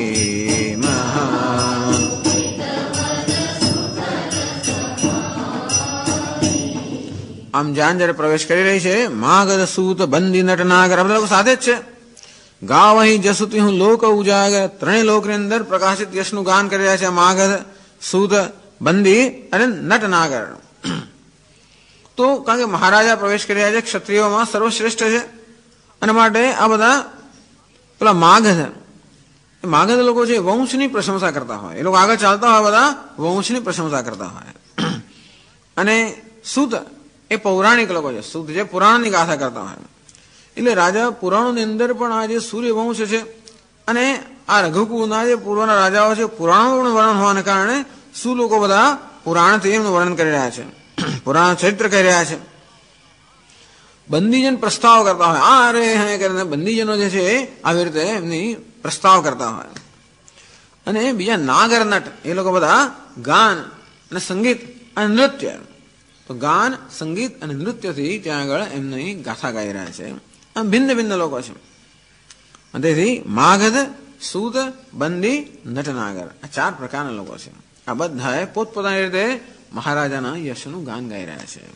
આમ જાન જયારે પ્રવેશ કરી રહી છે, માગધ સૂત બંદી નટનાગર આ બધા લોકો સાથે જ છે. ગાવહી જસુતી હું લોક ઉજાગર, ત્રણેય લોકની અંદર પ્રકાશિત યશનું ગાન કરી રહ્યા છે માગધ, સૂત, બંદી અને નટનાગર. તો કારણ કે મહારાજા પ્રવેશ કરી રહ્યા છે, ક્ષત્રિયોમાં સર્વશ્રેષ્ઠ છે, અને માટે આ બધા પેલા માગધ લોકો છે વંશની પ્રશંસા કરતા હોય, એ લોકો આગળ ચાલતા હોય બધા વંશની પ્રશંસા કરતા હોય. અને સૂત એ પૌરાણિક લોકો છે, સૂત જે પુરાણની ગાથા કરતા હોય. એટલે રાજા પુરાણોની અંદર પણ આ જે સૂર્યવંશ છે અને આ રઘુકુળના જે પૂર્વના રાજાઓ છે, પુરાણોનું વર્ણન હોવાને કારણે શું લોકો બધા પુરાણથી એમનું વર્ણન કરી રહ્યા છે, પુરાણ ચરિત્ર કહી રહ્યા છે. બંદીજન પ્રસ્તાવ કરતા હોય, આ અરે હે કરીને બંદીજનો જે છે આવી રીતે એમની પ્રસ્તાવ કરતા હોય. અને બીજા નાગર નટ એ લોકો બધા ગાન અને સંગીત અને નૃત્ય, તો ગાન, સંગીત અને નૃત્યથી ત્યાં આગળ એમની ગાથા ગાઈ રહ્યા છે. આમ ભિન્ન ભિન્ન લોકો છે. તેથી માગધ, સૂત, બંદી, નટનાગર આ 4 પ્રકારના લોકો છે. આ બધા પોતપોતાની રીતે મહારાજાના યશનું ગાન ગાઈ રહ્યા છે.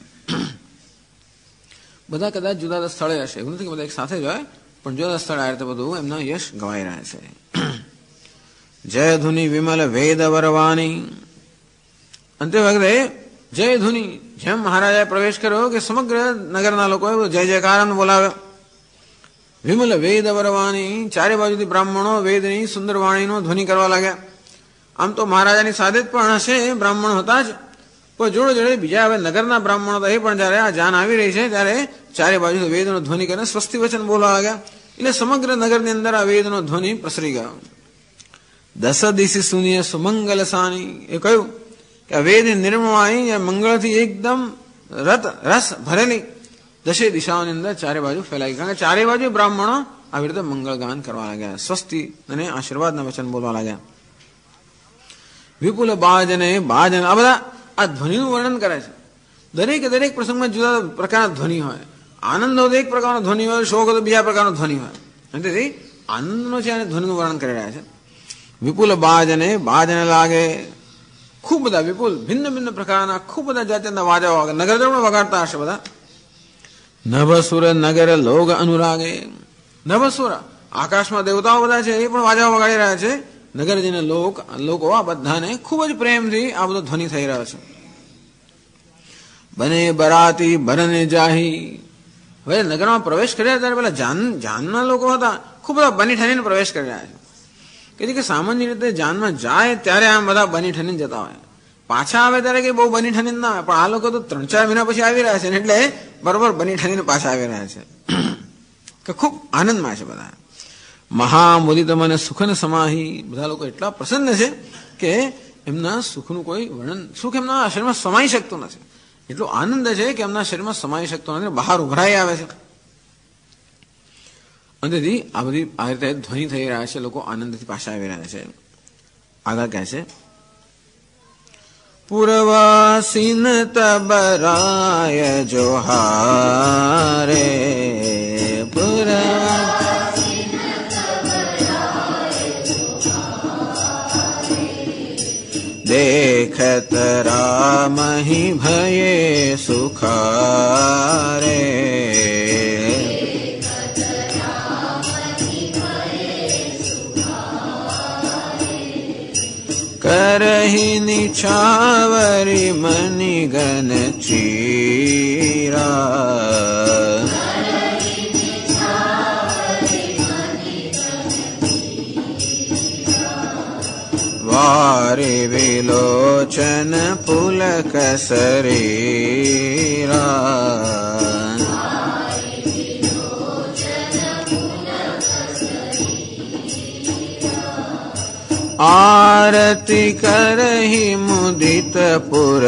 બધા કદાચ જુદા જુદા સ્થળે હશે, એવું નથી કે બધા એક સાથે જ હોય, પણ જુદા સ્થળે આ રીતે બધું એમના યશ ગવાઈ રહ્યા છે. જય ધુની વિમલ વેદ વરવાની, અંતે વખતે જય ધુની જેમ મહારાજાએ પ્રવેશ કર્યો કે સમગ્ર નગરના લોકોએ જય જયકાર બોલાવ્યો. વિમલ વેદ વરવાની, ચારે બાજુથી બ્રાહ્મણો વેદની સુંદર વાણીનો ધ્વનિ કરવા લાગ્યા. આમ તો મહારાજાની સાથે જ પણ હશે બ્રાહ્મણો હતા જ, પણ જોડે જોડે બીજા હવે નગરના બ્રાહ્મણો હતા, એ પણ જયારે આ જાન આવી રહી છે ત્યારે ચારે બાજુ વેદનો ધ્વનિ કરીને સ્વસ્તિ વચન બોલવા લાગ્યા. એટલે સમગ્ર નગરની અંદર આ વેદનો ધ્વનિ પ્રસરી ગયો. દસ દિશી સુનિય સુમંગલ સાની, એ કહ્યું કે આ વેદ નિર્મવાણી મંગળથી એકદમ રસ ભરેલી 10 દિશાઓની અંદર ચારે બાજુ ફેલાઈ, કારણ કે ચારે બાજુ બ્રાહ્મણો આવી રીતે મંગળ ગાન કરવા લાગ્યા, સ્વસ્તિ અને આશીર્વાદના વચન બોલવા લાગ્યા. વિપુલ બાજને બાજન, આ બધા આ ધ્વનિનું વર્ણન કરે છે. દરેક પ્રસંગમાં જુદા પ્રકારના ધ્વનિ હોય. આનંદ હોય તો એક પ્રકારનો ધ્વનિ હોય, શોક હોય તો બીજા પ્રકારનો ધ્વનિ હોય. તેથી આનંદનો છે અને ધ્વનિનું વર્ણન કરી રહ્યા છે. વિપુલ બાજને બાજને લાગે, ખૂબ બધા વિપુલ ભિન્ન ભિન્ન પ્રકારના ખૂબ બધા જાતના વાજાઓ વાગે, નગરજનો વગાડતા હશે બધા. નભસુર નગર લોગ અનુરાગે, નભસુર આકાશમાં દેવતાઓ બધા છે, એ પણ વાજાઓ વગાડી રહ્યા છે. નગરજન લોકો આ બધાને ખૂબ જ પ્રેમથી આ બધો ધ્વનિ થઈ રહ્યો છે. બને બરાતી બરને જાહી, હવે નગરમાં પ્રવેશ કર્યા ત્યારે પેલા જાનના લોકો હતા, ખૂબ બધા બની ઠરીને પ્રવેશ કરી રહ્યા છે. કે સામાન્ય રીતે જાનમાં જાય ત્યારે આમ બધા બની ઠરીને જતા હોય, પાછા આવે ત્યારે કે બહુ બની ઠરીને ના આવે, પણ આ લોકો તો 3-4 મહિના પછી આવી રહ્યા છે ને, એટલે બરોબર બની ઠરીને પાછા આવી રહ્યા છે કે ખૂબ આનંદમાં છે બધા. મહામુદિત મને સુખન સમાહી, બધા લોકો એટલા પ્રસન્ન છે કે એમના સુખનું કોઈ વર્ણન, સુખ એમના શરીરમાં સમાઈ શકતું નથી, એટલો આનંદ છે કે એમના શરીરમાં સમાઈ શકતો નથી, બહાર ઉભરાઈ આવે છે. અંતેથી આ બધી આ રીતે ધ્વનિ થઈ રહ્યા છે, લોકો આનંદથી પાછા આવી રહ્યા છે. આગળ કહે છે પૂર્વાસીન તબરાય જોહારે, देखत राम ही भये सुखारे, करहि निछावरी मनि गन चीरा, वारे विलोचन पुलक शरीरा, आरती करहि मुदित पुर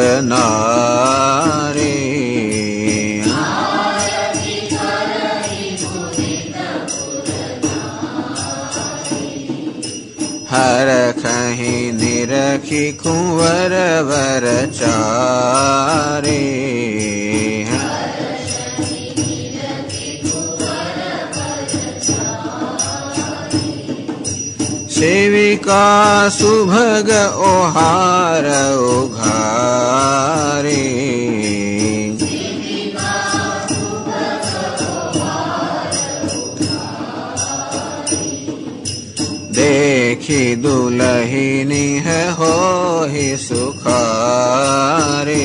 नारी, हरखहि निरखि कुंवर वर चारे, સેવિકા સુભગ ઓહાર ઉઘારે देखी दुलहिनी है हो ही सुखारे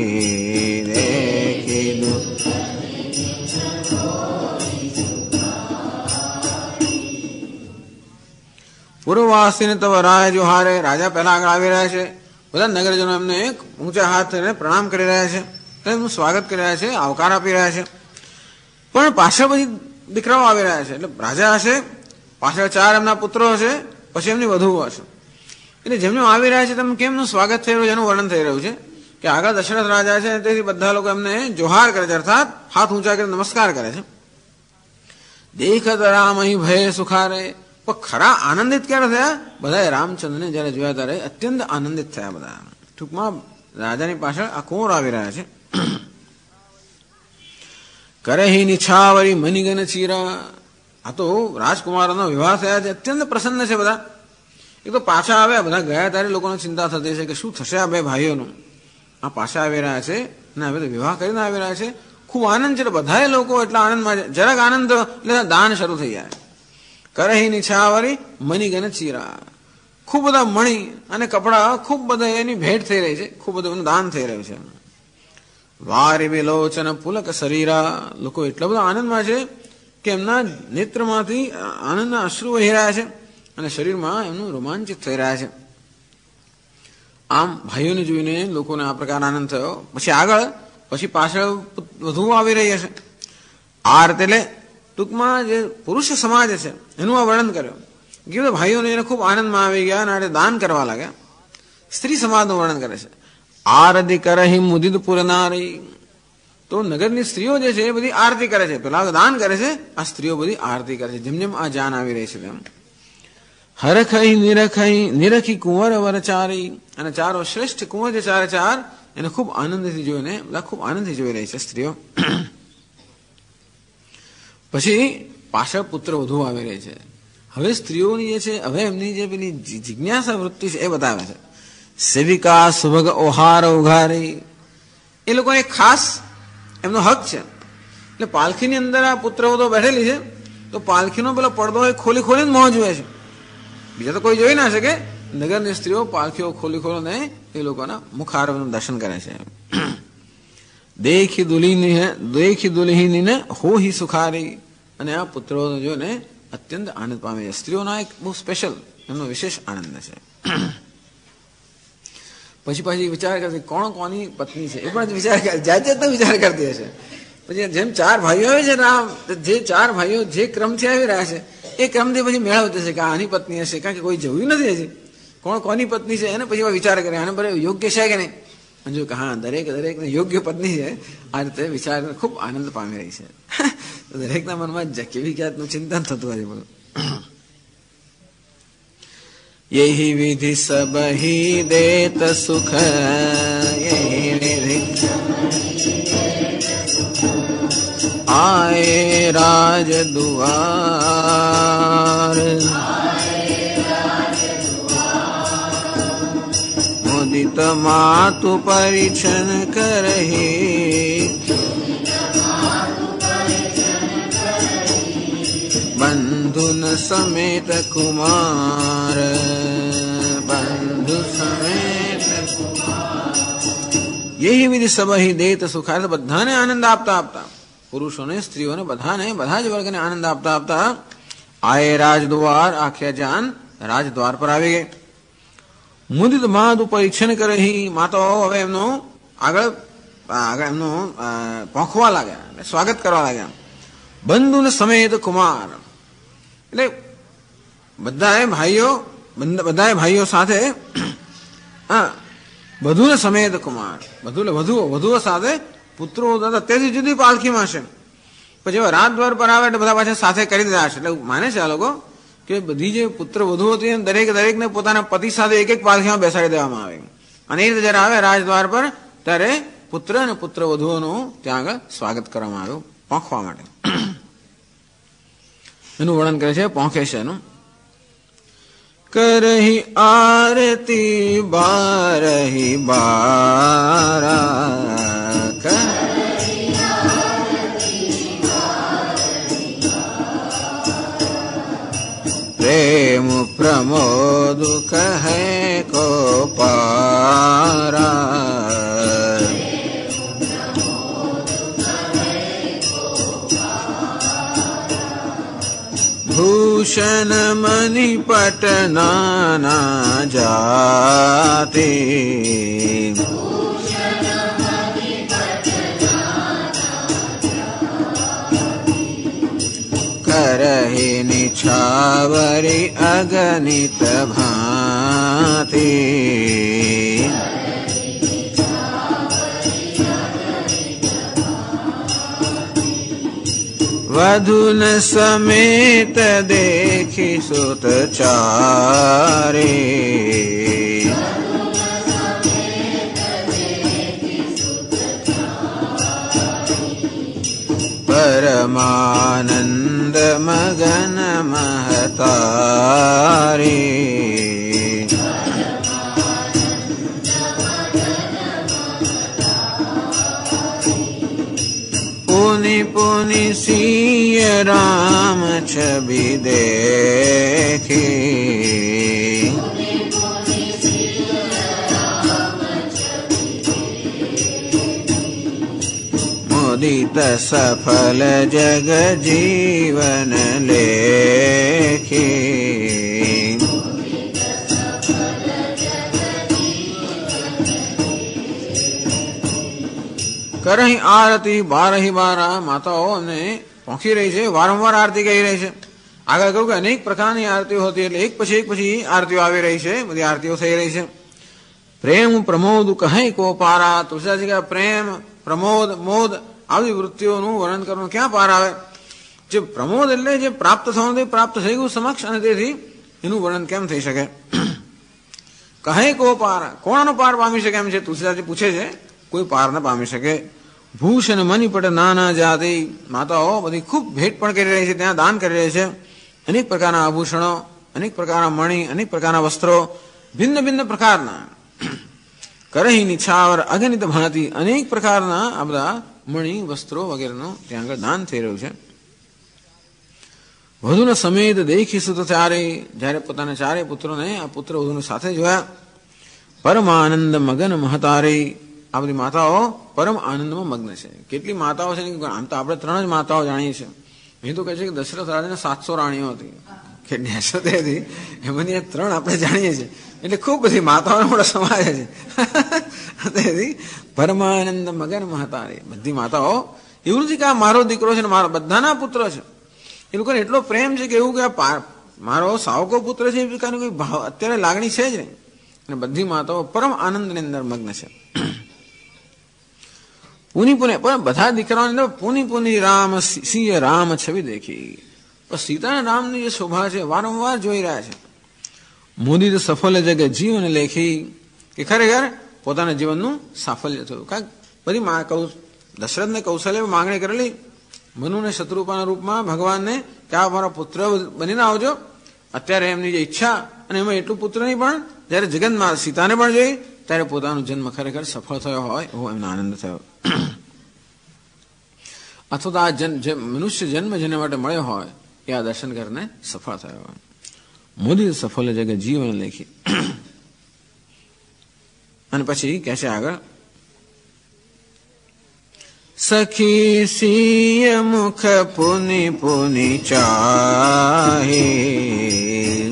देखी પૂર્વવાસીને તવ રાય જોહારે રાજા પહેલા આગળ આવી રહ્યા છે બધા નગરજનો એમને એક ઊંચા હાથ થઈને પ્રણામ કરી રહ્યા છે એમનું સ્વાગત કરી રહ્યા છે આવકાર આપી રહ્યા છે પણ પાછળ પછી દીકરાઓ આવી રહ્યા છે એટલે રાજા હશે પાછળ 4 એમના પુત્રો હશે પછી એમની વધુઓ હશે એટલે જેમને આવી રહ્યા છે તેમ કેમનું સ્વાગત થઈ રહ્યું છે એનું વર્ણન થઈ રહ્યું છે કે આગળ દશરથ રાજા છે તેથી બધા લોકો એમને જોહાર કરે છે અર્થાત હાથ ઊંચા કરી નમસ્કાર કરે છે દેખત રામ અહીં ભય સુખારે પણ ખરા આનંદિત ક્યારે થયા બધા રામચંદ્રને જયારે જોયા ત્યારે અત્યંત આનંદિત થયા બધા ટૂંકમાં રાજાની પાછળ આ કુંવર આવી રહ્યા છે કરે હિ નિછાવરી મનિગન ચીરા આ તો રાજકુમારનો વિવાહ થયા છે અત્યંત પ્રસન્ન છે બધા એક તો પાછા આવ્યા બધા ગયા ત્યારે લોકોને ચિંતા થતી છે કે શું થશે આ બે ભાઈઓનું આ પાછા આવી રહ્યા છે અને હવે તો વિવાહ કરીને આવી રહ્યા છે ખૂબ આનંદ છે બધા લોકો એટલા આનંદમાં છે જરાક આનંદ એટલે દાન શરૂ થઈ જાય કરહી નિછાવરી મણિગન ચીરા ખૂબ બધા મણી અને કપડા ખૂબ બધા એની ભેટ થઈ રહી છે ખૂબ બધું એનું દાન થઈ રહ્યું છે વારી વિલોચન પુલક શરીરા લોકો એટલા બધા આનંદમાં છે કે એમના નેત્રમાંથી આનંદના અશ્રુ વહી રહ્યા છે અને શરીરમાં એમનું રોમાંચિત થઈ રહ્યા છે આમ ભાઈઓને જોઈને લોકોને આ પ્રકાર આનંદ થયો પછી આગળ પછી પાછળ વધુ આવી રહી હશે આ રીતે એટલે ટૂંકમાં જે પુરુષ સમાજ છે એનું આ વર્ણન કર્યું કે ભાઈઓને એને ખૂબ આનંદમાં આવી ગયા અને દાન કરવા લાગ્યા સ્ત્રી સમાજનું વર્ણન કરે છે આરતી કરહી મુદિત પુરનારી તો નગરની સ્ત્રીઓ જે છે એ બધી આરતી કરે છે પેલા દાન કરે છે આ સ્ત્રીઓ બધી આરતી કરે છે જેમ જેમ આ જાન આવી રહી છે તેમ હરખઈ નિરખી કુંવર વરચારી અને ચારો શ્રેષ્ઠ કુંવર જે 4 એને ખૂબ આનંદથી જોઈને બધા ખૂબ આનંદથી જોઈ રહી છે સ્ત્રીઓ પછી પાછળ પુત્ર વધુ આવી રહી છે હવે સ્ત્રીઓની જે છે હવે એમની જે પેલી જિજ્ઞાસા વૃત્તિ છે એ બતાવે છે સેવિકા સુભગ ઓહાર ઉઘારી એ લોકોને ખાસ એમનો હક છે એટલે પાલખીની અંદર આ પુત્ર વધુ બેઠેલી છે તો પાલખીનો પેલો પડદો એ ખોલી ખોલીને મોં જુએ છે બીજા તો કોઈ જોઈ ના શકે નગરની સ્ત્રીઓ પાલખીઓ ખોલી ખોલીને એ લોકોના મુખારવનું દર્શન કરે છે દેખી દુલ્હીને હો હિ સુખારી અને આ પુત્રો જોઈને અત્યંત આનંદ પામે છે સ્ત્રીઓના એક બહુ સ્પેશિયલ એમનો વિશેષ આનંદ છે પછી વિચાર કરતી કોણ કોની પત્ની છે એ પણ વિચાર જાતે વિચાર કરતી હશે પછી જેમ 4 ભાઈઓ આવે છે રામ જે 4 ભાઈઓ જે ક્રમથી આવી રહ્યા છે એ ક્રમથી પછી મેળવતી છે કે આની પત્ની હશે કારણ કે કોઈ જોયું નથી હજી કોણ કોની પત્ની છે એને પછી વિચાર કરે આને બરાબર યોગ્ય છે કે નહીં જો કે હા દરેકને યોગ્ય પત્ની છે આ રીતે વિચાર ખૂબ આનંદ પામી રહી છે દરેકના મનમાં કેવી જાતનું ચિંતન થતું હોય બધું યહી વિધિ સબહી દેત સુખ આયે રાજ દુઆર મુદિત માતુ પરિછન કરહી બંધુન સમેત કુમાર બંધુ સમેત યહી વિધિ સબહી દેત સુખાર બધાને આનંદ આપતા પુરુષોને સ્ત્રીઓને બધા જ વર્ગને આનંદ આપતા આયે રાજદ્વાર આખ્યા જાન રાજદ્વાર પર આવી ગઈ મુદિત માતુ પરીક્ષણ કરહી માતાઓ હવે એમનું આગળ એમનું પોંખવા લાગ્યા સ્વાગત કરવા લાગ્યા બંધુને સમેત કુમાર એટલે બધાએ ભાઈઓ સાથે બધુને સમેત કુમાર વધુઓ સાથે પુત્રો અત્યારથી જુદી પાલખીમાં છે પછી રાત દ્વાર પર આવે એટલે બધા પાછા સાથે કરી દીધા છે એટલે માને છે આ લોકો કે બધી જે પુત્ર વધુ હતી દરેકને પોતાના પતિ સાથે એક પાલખીમાં બેસાડી દેવામાં આવે અને એ રીતે જયારે આવે રાજદ્વાર પર ત્યારે પુત્ર અને પુત્ર વધુઓનું ત્યાં આગળ સ્વાગત કરવામાં આવ્યું પોંખવા માટે એનું વર્ણન કરે છે પોંખે છે એનું करही आरती बारही बारा। प्रेम प्रमोद कहे को पारा। भूषण मणिपट नाना जाति। करहि निछावरी अगणित भांति। वधुन समेत देखि सुत चारे। परमानंद मगन महतारे। पुनि पुनि सिय राम छवि देखी। मुदित सफल जग जीवन लेखी। करही आरती बारही बारा। माताओ ने પોંખી રહી છે, વારંવાર આરતી કહી રહી છે. આગળ કહ્યું કે અનેક પ્રકારની આરતીઓ હતી, એટલે એક પછી આરતીઓ આવી રહી છે, બધી આરતીઓ થઈ રહી છે. પ્રેમ પ્રમોદ કહે કો પારા. તુલસીદાસજી કહે પ્રેમ પ્રમોદ મોદ આવી વૃત્તિઓનું વર્ણન કરવાનું ક્યાં પાર આવે. જે પ્રમોદ એટલે જે પ્રાપ્ત થવાનું તે પ્રાપ્ત થઈ ગયું સમક્ષ, અને તેથી એનું વર્ણન કેમ થઈ શકે. કહે કો પાર, કોણનો પાર પામી શકે એમ છે તુલસીદાસજી પૂછે છે. કોઈ પાર ન પામી શકે. ભૂષણ મણિપટ નાના જાતિ. માતાઓ બધી ખૂબ ભેટ પણ કરી રહી છે, ત્યાં દાન કરી રહી છે. અનેક પ્રકારના આભૂષણો, અનેક પ્રકારના મણી, અનેક પ્રકારના વસ્ત્રો, ભિન્ન ભિન્ન પ્રકારના. કરહી નિછાવર અગણિત ભાંતિ. અનેક પ્રકારના આ બધા મણી વસ્ત્રો વગેરેનું ત્યાં આગળ દાન થઈ રહ્યું છે. વધુના સમેત દેખી સુત ચારે. જયારે પોતાના ચારે પુત્રોને આ પુત્ર વધુને સાથે જોયા. પરમ આનંદ મગન મહતારે. આ બધી માતાઓ પરમ આનંદમાં મગ્ન છે. કેટલી માતાઓ છે, આમ તો આપણે 3 જ માતાઓ જાણીએ છીએ. એ તો કહે છે કે દશરથ રાજાને 700 રાણીઓ હતી, કે 69 હતી, એમાંની 3 આપણે જાણીએ છીએ. એટલે ખૂબ બધી માતાઓનો મોટો સમાજ છે. તેથી પરમાનંદ મગન મહતારે. બધી માતાઓ એવું નથી કે આ મારો દીકરો છે ને મારો, બધાના પુત્ર છે. એ લોકોને એટલો પ્રેમ છે કે એવું કે મારો સાવકો પુત્ર છે એ પ્રકારની કોઈ ભાવ અત્યારે લાગણી છે જ નહીં. અને બધી માતાઓ પરમ આનંદની અંદર મગ્ન છે. પુની પુને પણ બધા દીકરાઓની અંદર પુની પુની રામ સિંહ રામ છબી દેખી. પણ સીતા અને રામની જે શોભા છે વારંવાર જોઈ રહ્યા છે. મોદી તો સફળ જગ જીવન લેખી. કે ખરેખર પોતાના જીવનનું સાફલ્ય થયું. કાંઈક બધી દશરથને કૌશલ્ય માંગણી કરેલી, મનુને શત્રુપાના રૂપમાં ભગવાનને કે આ મારા પુત્ર બનીને આવજો. અત્યારે એમની જે ઈચ્છા, અને એમાં એટલું પુત્ર નહીં પણ જયારે જગતમાં સીતાને પણ જોઈ ત્યારે પોતાનો જન્મ ખરેખર સફળ થયો હોય એવો એમને આનંદ થયો. અથવા તો આ મનુષ્ય જન્મ જેને માટે મળ્યો હોય એ આ દર્શન કરીને સફળ થયો હોય. મોદી સફળ જગ જીવન લેખી. અને પછી કહે છે આગળ, સખી સિંહ મુખ પુની પુની ચાહી.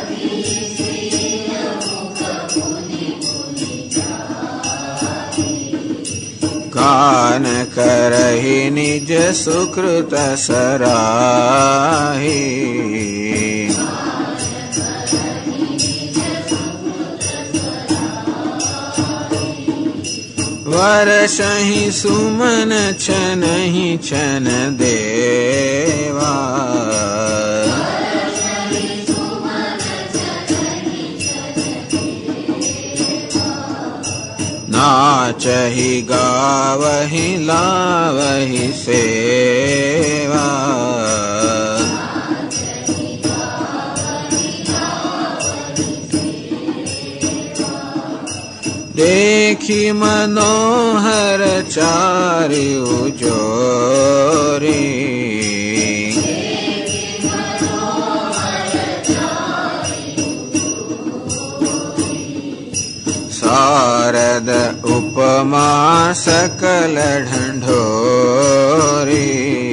ગાન કરહી નિજ સુકૃત સરાહી. વરસહી સુમન છનહી છન દેવા. નાચહી ગાવહી લાવહી સેવા. देखी मनोहर चार्यु जोरी शारद उपमा सकल ढंढोरी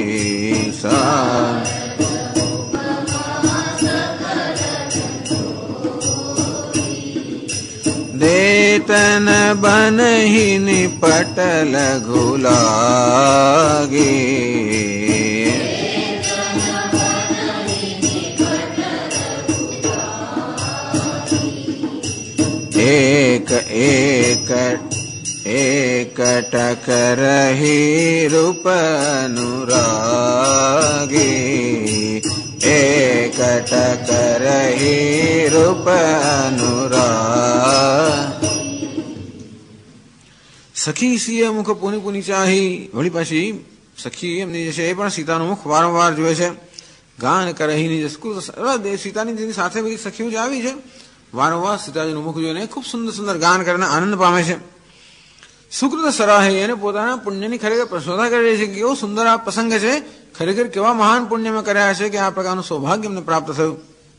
देतन बनहि निपट लघु लागे एक एक एकटक रही रूप अनुरागी एकटक रही रूप अनुराग સખી સીએ મુખ પુની પુની ચાહી વળી પાછી સખી એમની જે છે એ પણ સીતાનું મુખ વારંવાર જોવે છે ગાન કરહીની સીતાની જેની સાથે બધી સખીઓ જે આવી છે વારંવાર સીતાજીનું મુખ જોઈને ખૂબ સુંદર સુંદર ગાન કરીને આનંદ પામે છે સુકૃત સરાહે એને પોતાના પુણ્યની ખરેખર પ્રશંસા કરી રહી છે કે કેવો સુંદર આ પ્રસંગ છે ખરેખર કેવા મહાન પુણ્ય મેં કર્યા છે કે આ પ્રકારનું સૌભાગ્ય એમને પ્રાપ્ત થયું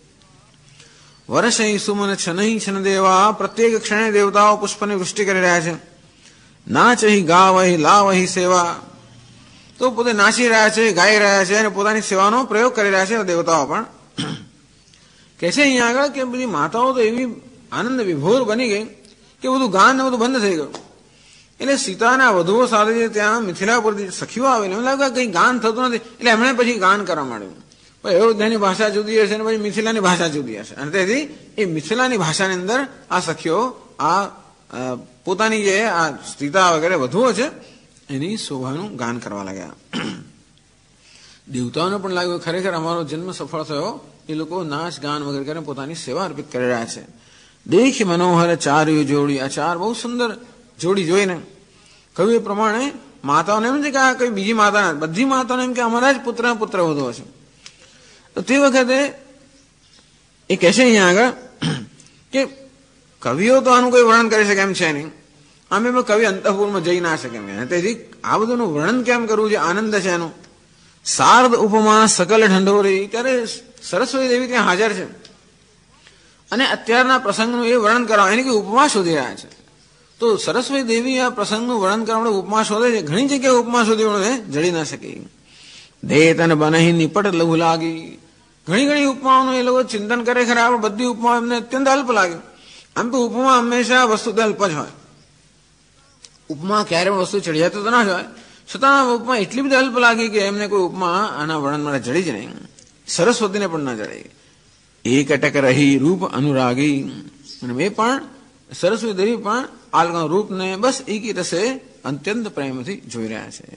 વર્ષ સુમન છનહી છન દેવા પ્રત્યેક ક્ષણે દેવતાઓ પુષ્પની વૃષ્ટિ કરી રહ્યા છે નાચહી ગાવહી લાવહી સેવા તો પોતે નાચી રહ્યા છે ગાઈ રહ્યા છે અને પોતાની સેવાનો પ્રયોગ કરી રહ્યા છે દેવતાઓ પણ કહે છે અહીંયા આગળ કે બધી માતાઓ તો એવી આનંદ વિભોર બની ગઈ કે બધું ગાન ને બધું બંધ થઈ ગયું એટલે સીતાના વધુઓ સાથે ત્યાં મિથિલાપુરથી સખીઓ આવેલી એમ લાગે કઈ ગાન થતું નથી એટલે એમણે પછી ગાન કરવા માંડ્યું પણ અયોધ્યાની ભાષા જુદી હશે અને પછી મિથિલાની ભાષા જુદી હશે અને તેથી એ મિથિલાની ભાષાની અંદર આ સખીઓ આ પોતાની જે આ સીતા વગેરે વધુઓ છે એની શોભાનું ગાન કરવા લાગ્યા દેવતાઓને પણ લાગ્યું ખરેખર અમારો જન્મ સફળ થયો એ લોકો નાચ ગાન વગેરે કરીને પોતાની સેવા અર્પિત કરી રહ્યા છે દેખ મનોહર ચાર્યુ જોડી આ ચાર બહુ સુંદર જોડી જોઈને કહ્યું એ પ્રમાણે માતાઓને એમ છે કે આ કઈ બીજી માતા બધી માતાઓને એમ કે અમારા જ પુત્ર વધુ હશે તો તે વખતે એ કહેશે અહીંયા આગળ કે કવિઓ તો આનું કોઈ વર્ણન કરી શકે એમ છે નહીં આમ એમાં કવિ અંતઃપુરમાં જઈ ના શકે એમ તેથી આ બધુંનું વર્ણન કેમ કરવું જે આનંદ છે એનું શારદ ઉપમા સકલ ઢંઢોરી ત્યારે સરસ્વતી દેવી ત્યાં હાજર છે અને અત્યારના પ્રસંગનું એ વર્ણન કરવા એની કે ઉપમા શોધી રહ્યા છે તો સરસ્વતી દેવી આ પ્રસંગનું વર્ણન કરવા માટે ઉપમા શોધે છે ઘણી જગ્યાએ ઉપમા શોધી વળે જડી ના શકે દેત અને બનહી નિપટ લઘુ લાગી ઘણી ઘણી ઉપમાઓનું એ લોકો ચિંતન કરે ખરા પણ બધી ઉપમા એમને અત્યંત અલ્પ લાગે આમ તો ઉપમા હંમેશા વસ્તુ અલ્પ જ હોય ઉપમા ક્યારે પણ વસ્તુ ચડિયાતો તો ના જ હોય છતાં ઉપમા એટલી બધી અલ્પ લાગી કે એમને કોઈ ઉપમા આના વર્ણન માટે જડી જ નહીં સરસ્વતીને પણ ના જડાઈ એક અટક રહી રૂપ અનુરાગી અને એ પણ સરસ્વતી દેવી પણ આ રૂપને બસ એકી રસે અત્યંત પ્રેમથી જોઈ રહ્યા છે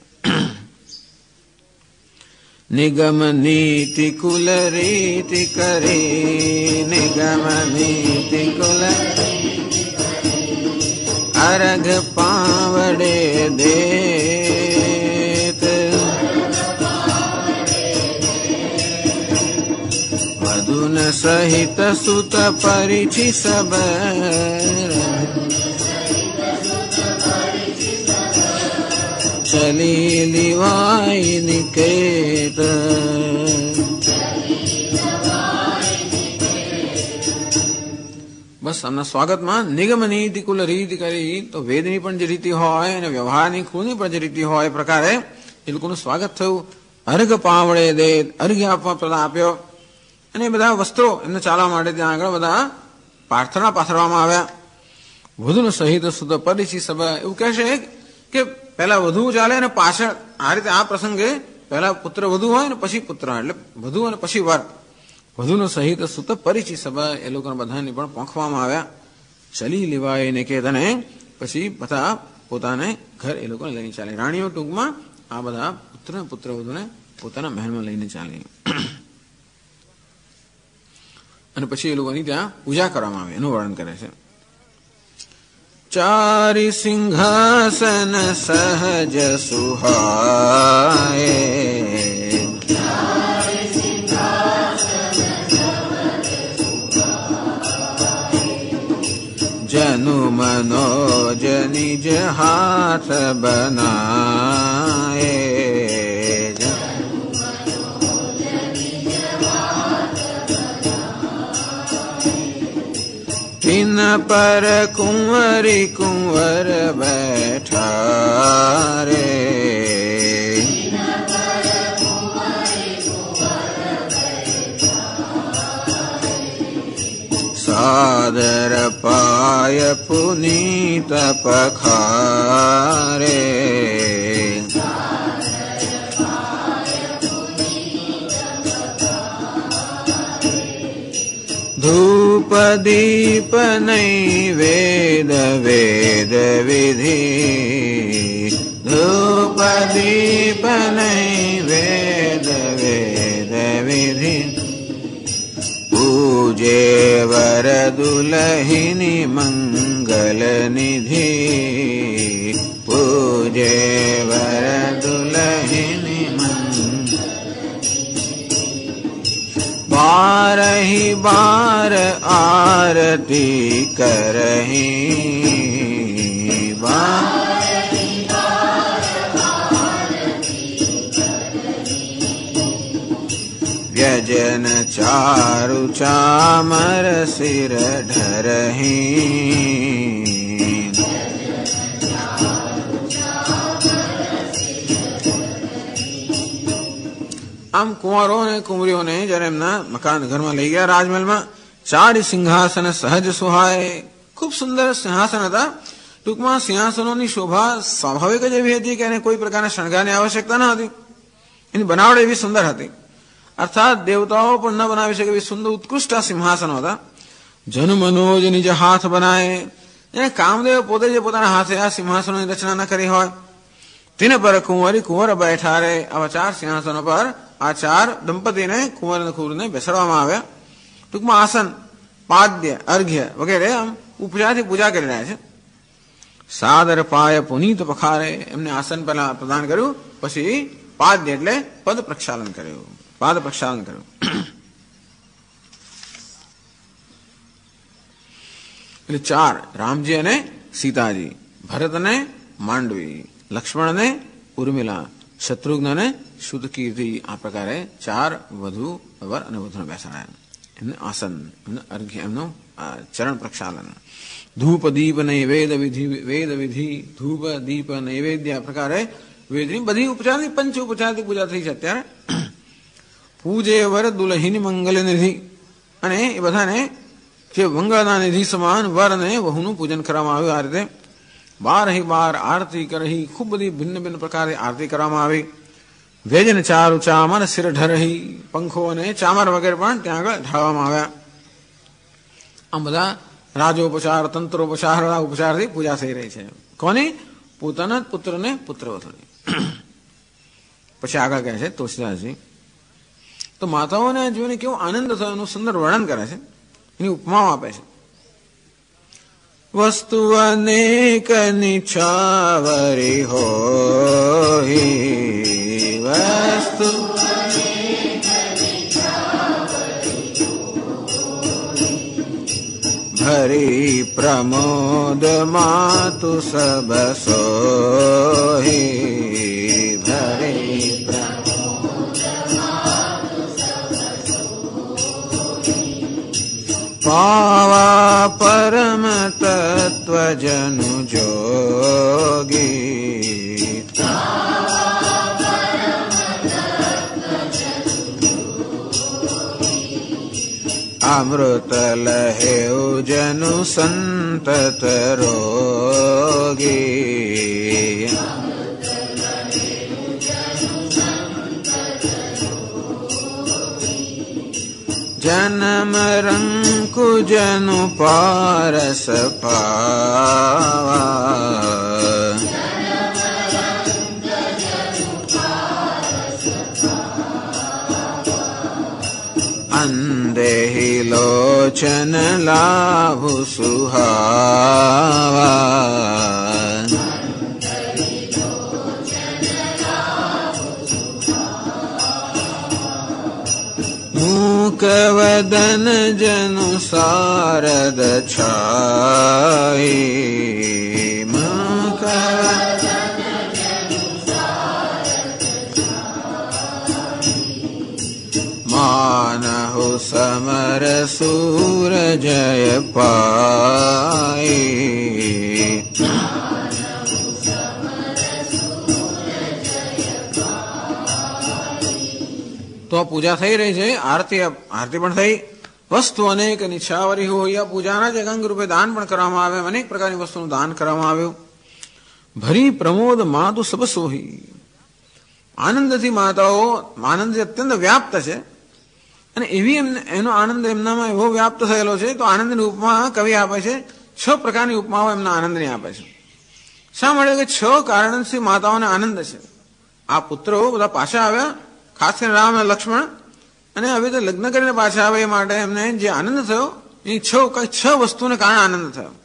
નિગમ નીતિ કુલ રીતિ કરે નિગમ નીતિ કુલ અરગ પાવડે દેત મધુન સહિત સુત પરિચિ સબર ચલી લીવાય નિકેત બસ આમના સ્વાગતમાં નિગમ નીતિ કુલ રીતિ કરી તો વેદની પણ જે રીતિ હોય અને વ્યવહારની કુળની પણ જે રીતિ હોય એ પ્રકારે એ લોકોનું સ્વાગત થયું અર્ઘ પાવડે દે અર્ઘ્ય આપવા પ્રદા આપ્યો અને બધા વસ્ત્રો એમને ચાલવા માટે ત્યાં આગળ બધા પ્રાર્થના પાથરવામાં આવ્યા વધુનું સહિત સુધ પરિચિ સભા એવું કહેશે કે પહેલા વધુ ચાલે અને પાછળ આ રીતે આ પ્રસંગે પહેલા પુત્ર વધુ હોય ને પછી પુત્ર એટલે વધુ અને પછી વર વધુનો સહિત સુત પરિચિ સભા એ લોકોને બધાને પણ પોંખવામાં આવ્યા ચલી લેવાય ને કે તને પછી બધા પોતાને ઘર એ લોકોને લઈને ચાલે રાણીઓ ટૂંકમાં આ બધા પુત્ર વધુને પોતાના મહેલમાં લઈને ચાલે અને પછી એ લોકોની ત્યાં પૂજા કરવામાં આવે એનું વર્ણન કરે છે ચારી સિંહાસન સહજ સુહાય જન जनु मनोज निज हाथ बनाए, तिन पर कुंवरी कुंवर बैठारे, सादर पाय पुनीत पखारे, धूप दीप नैवेद वेद विधि, धूप दीप नैवेद वेद विधि, पूजे वर दुलहिनी मंगल निधि, पूजे वर दुलहिनी मंगल, बारही बार आरती करही, व्यजन चारु चामर सिर ढरही, આમ કુંવરો અને કુંવરીઓને જયારે એમના મકાન ઘરમાં લઈ ગયા રાજમહેલમાં, 4 સિંહાસન સહજ સુહાય, ખૂબ સુંદર સિંહાસન હતા. ટૂંકમાં સિંહાસનોની શોભા સ્વાભાવિક જ એવી હતી કે એને કોઈ પ્રકારના શણગારની આવશ્યકતા ન હતી. એની બનાવટ એવી સુંદર હતી, અર્થાત દેવતાઓ પણ ન બનાવી શકે એવી સુંદર ઉત્કૃષ્ટ સિંહાસનો હતા. જન મનોજ નિજ હાથ બનાય, એને કામદેવ પોતે જે પોતાના હાથે આ સિંહાસનોની રચના ન કરી હોય. તિન પર કુંવરી કુંવર બેઠા રે, આવા 4 સિંહાસનો પર આ 4 દંપતીને કુંવર અને કુંવરીને બેસાડવામાં આવ્યા. ટૂંકમાં આસન, પાદ્ય, અર્ઘ્ય વગેરે આમ ઉપચારથી પૂજા કરી રહ્યા છે. સાદર પાય પુનીત પખારે, એમને આસન પહેલા પ્રદાન કર્યું, પછી પાદ્ય એટલે પદ પ્રક્ષાલન કર્યું, પાદ પ્રક્ષાલન કર્યું. એટલે 4 રામજી અને સીતાજી, ભરત અને માંડવી, લક્ષ્મણ ને ઉર્મિલા, શત્રુઘ્ન ને શુદ્ધકીર્તિ, આ પ્રકારે 4 વધુ વર અને વધુને બેસાડ્યા. એમને આસન, એમને અર્ઘ્ય, એમનું ચરણ પ્રક્ષાલન. ધૂપ દીપ નૈવેદ વિધિ, વેદ વિધિ, ધૂપ દીપ નૈવેદ્ય, આ પ્રકારે વેદની બધી ઉપચારની પંચ ઉપચારથી પૂજા થઈ છે અત્યારે. પૂજે વર દુલહિની મંગલ નિધિ, અને એ બધાને જે મંગળના નિધિ સમાન વર અને વહુનું પૂજન કરવામાં આવ્યું. આ રીતે 12 આરતી કરહી, ખૂબ બધી ભિન્ન ભિન્ન પ્રકારે આરતી કરવામાં આવી. વેજન ચારુ ચામર સિર ઢરહી, પંખો અને ચામર વગેરે પણ ત્યાં આગળ ઢાળવામાં આવ્યા. આમ બધા રાજોપચાર, તંત્રોપચાર, ઉપચારથી પૂજા થઈ રહી છે. કોની? પોતાના પુત્ર ને પુત્રવધુની. પછી આગળ કહે છે તુલસીદાસજી, તો માતાઓને જોઈને કેવો આનંદ થયો એનું સુંદર વર્ણન કરે છે, એની ઉપમાઓ આપે છે. વસ્તુ અનેક નિછાવરી હોઈ, વસ્તુ ભરી પ્રમોદ માતુ સબ સોહી, ભરી પાવા પરમ તત્વ જનુ જોગી, અમૃત લહેઉ જનુ સંતત રોગી, જન્મ રંકુ જનુ પારસ પાવા, અંદેહી લોચન લાભુ સુહાવા, મૂક વદન જનુ શારદ છાઈ મૂક માનહુ સમર સૂર જય પાઈ. તો પૂજા થઈ રહી છે, આરતી પણ થઈ. વસ્તુ અનેક નિછાવરી હોય, પૂજાના જ અંગ રૂપે દાન પણ કરવામાં આવે, અનેક પ્રકારની વસ્તુનું દાન કરવામાં આવ્યું. ભરી પ્રમોદ માતુ સબ સોહી, આનંદથી માતાઓ આનંદથી અત્યંત વ્યાપ્ત છે, અને એવી એનો આનંદ એમનામાં એવો વ્યાપ્ત થયેલો છે. તો આનંદની ઉપમા કવિ આપે છે, 6 પ્રકારની ઉપમાઓ એમના આનંદની આપે છે. શા માટે કે 6 કારણથી માતાઓને આનંદ છે. આ પુત્રો બધા પાછા આવ્યા, ખાસ કરીને રામ અને લક્ષ્મણ, અને હવે તો લગ્ન કરીને પાછા આવે એ માટે એમને જે આનંદ થયો એ 6 વસ્તુને કારણે આનંદ થયો.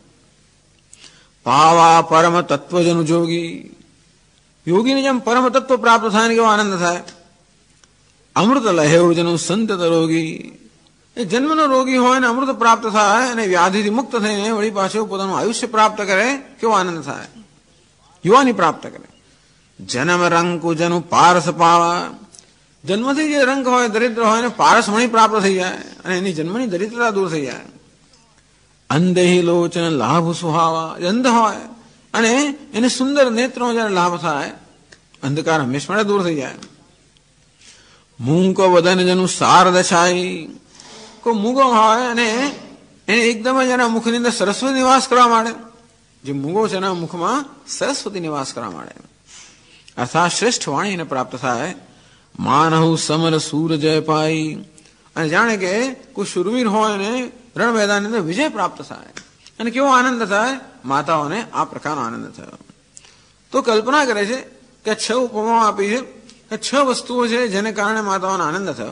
પાવા પરમ તત્વજનું જોગી, યોગીને જેમ પરમ તત્વ પ્રાપ્ત થાય ને કેવો આનંદ થાય. અમૃત લહેવજનું સંતત રોગી, એ જન્મનો રોગી હોય ને અમૃત પ્રાપ્ત થાય અને વ્યાધિથી મુક્ત થઈને વળી પાછું પોતાનું આયુષ્ય પ્રાપ્ત કરે, કેવો આનંદ થાય. યુવાની પ્રાપ્ત કરે. જન્મ રંકુજનું પારસ પાવા, જન્મથી જે રંક હોય દરિદ્ર હોય ને પારસમણી પ્રાપ્ત થઈ જાય અને એની જન્મની દરિદ્રતા દૂર થઈ જાય. અંધહી લોચન લાભ સુહાવા, અંધ હોય અને એને સુંદર નેત્રો જયારે લાભ થાય, અંધકાર હંમેશા માટે દૂર થઈ જાય. મૂંકો વદન જનું સાર દશાઈ, કોઈ મૂગો હોય અને એને એકદમ જ એના મુખની અંદર સરસ્વતી નિવાસ કરવા માંડે. જે મૂગો છે એના મુખમાં સરસ્વતી નિવાસ કરવા માંડે, અર્થાત શ્રેષ્ઠ વાણી એને પ્રાપ્ત થાય. માનહુ સમર સૂર જય પાઈ, અને જાણે કે કોઈ શુરવીર હોય ને રણ મેદાનની અંદર વિજય પ્રાપ્ત થાય, અને કેવો આનંદ થાય. માતાઓને આ પ્રકારનો આનંદ થયો. તો કલ્પના કરે છે કે 6 ઉપમાઓ આપી છે કે 6 વસ્તુઓ છે જેને કારણે માતાઓને આનંદ થયો.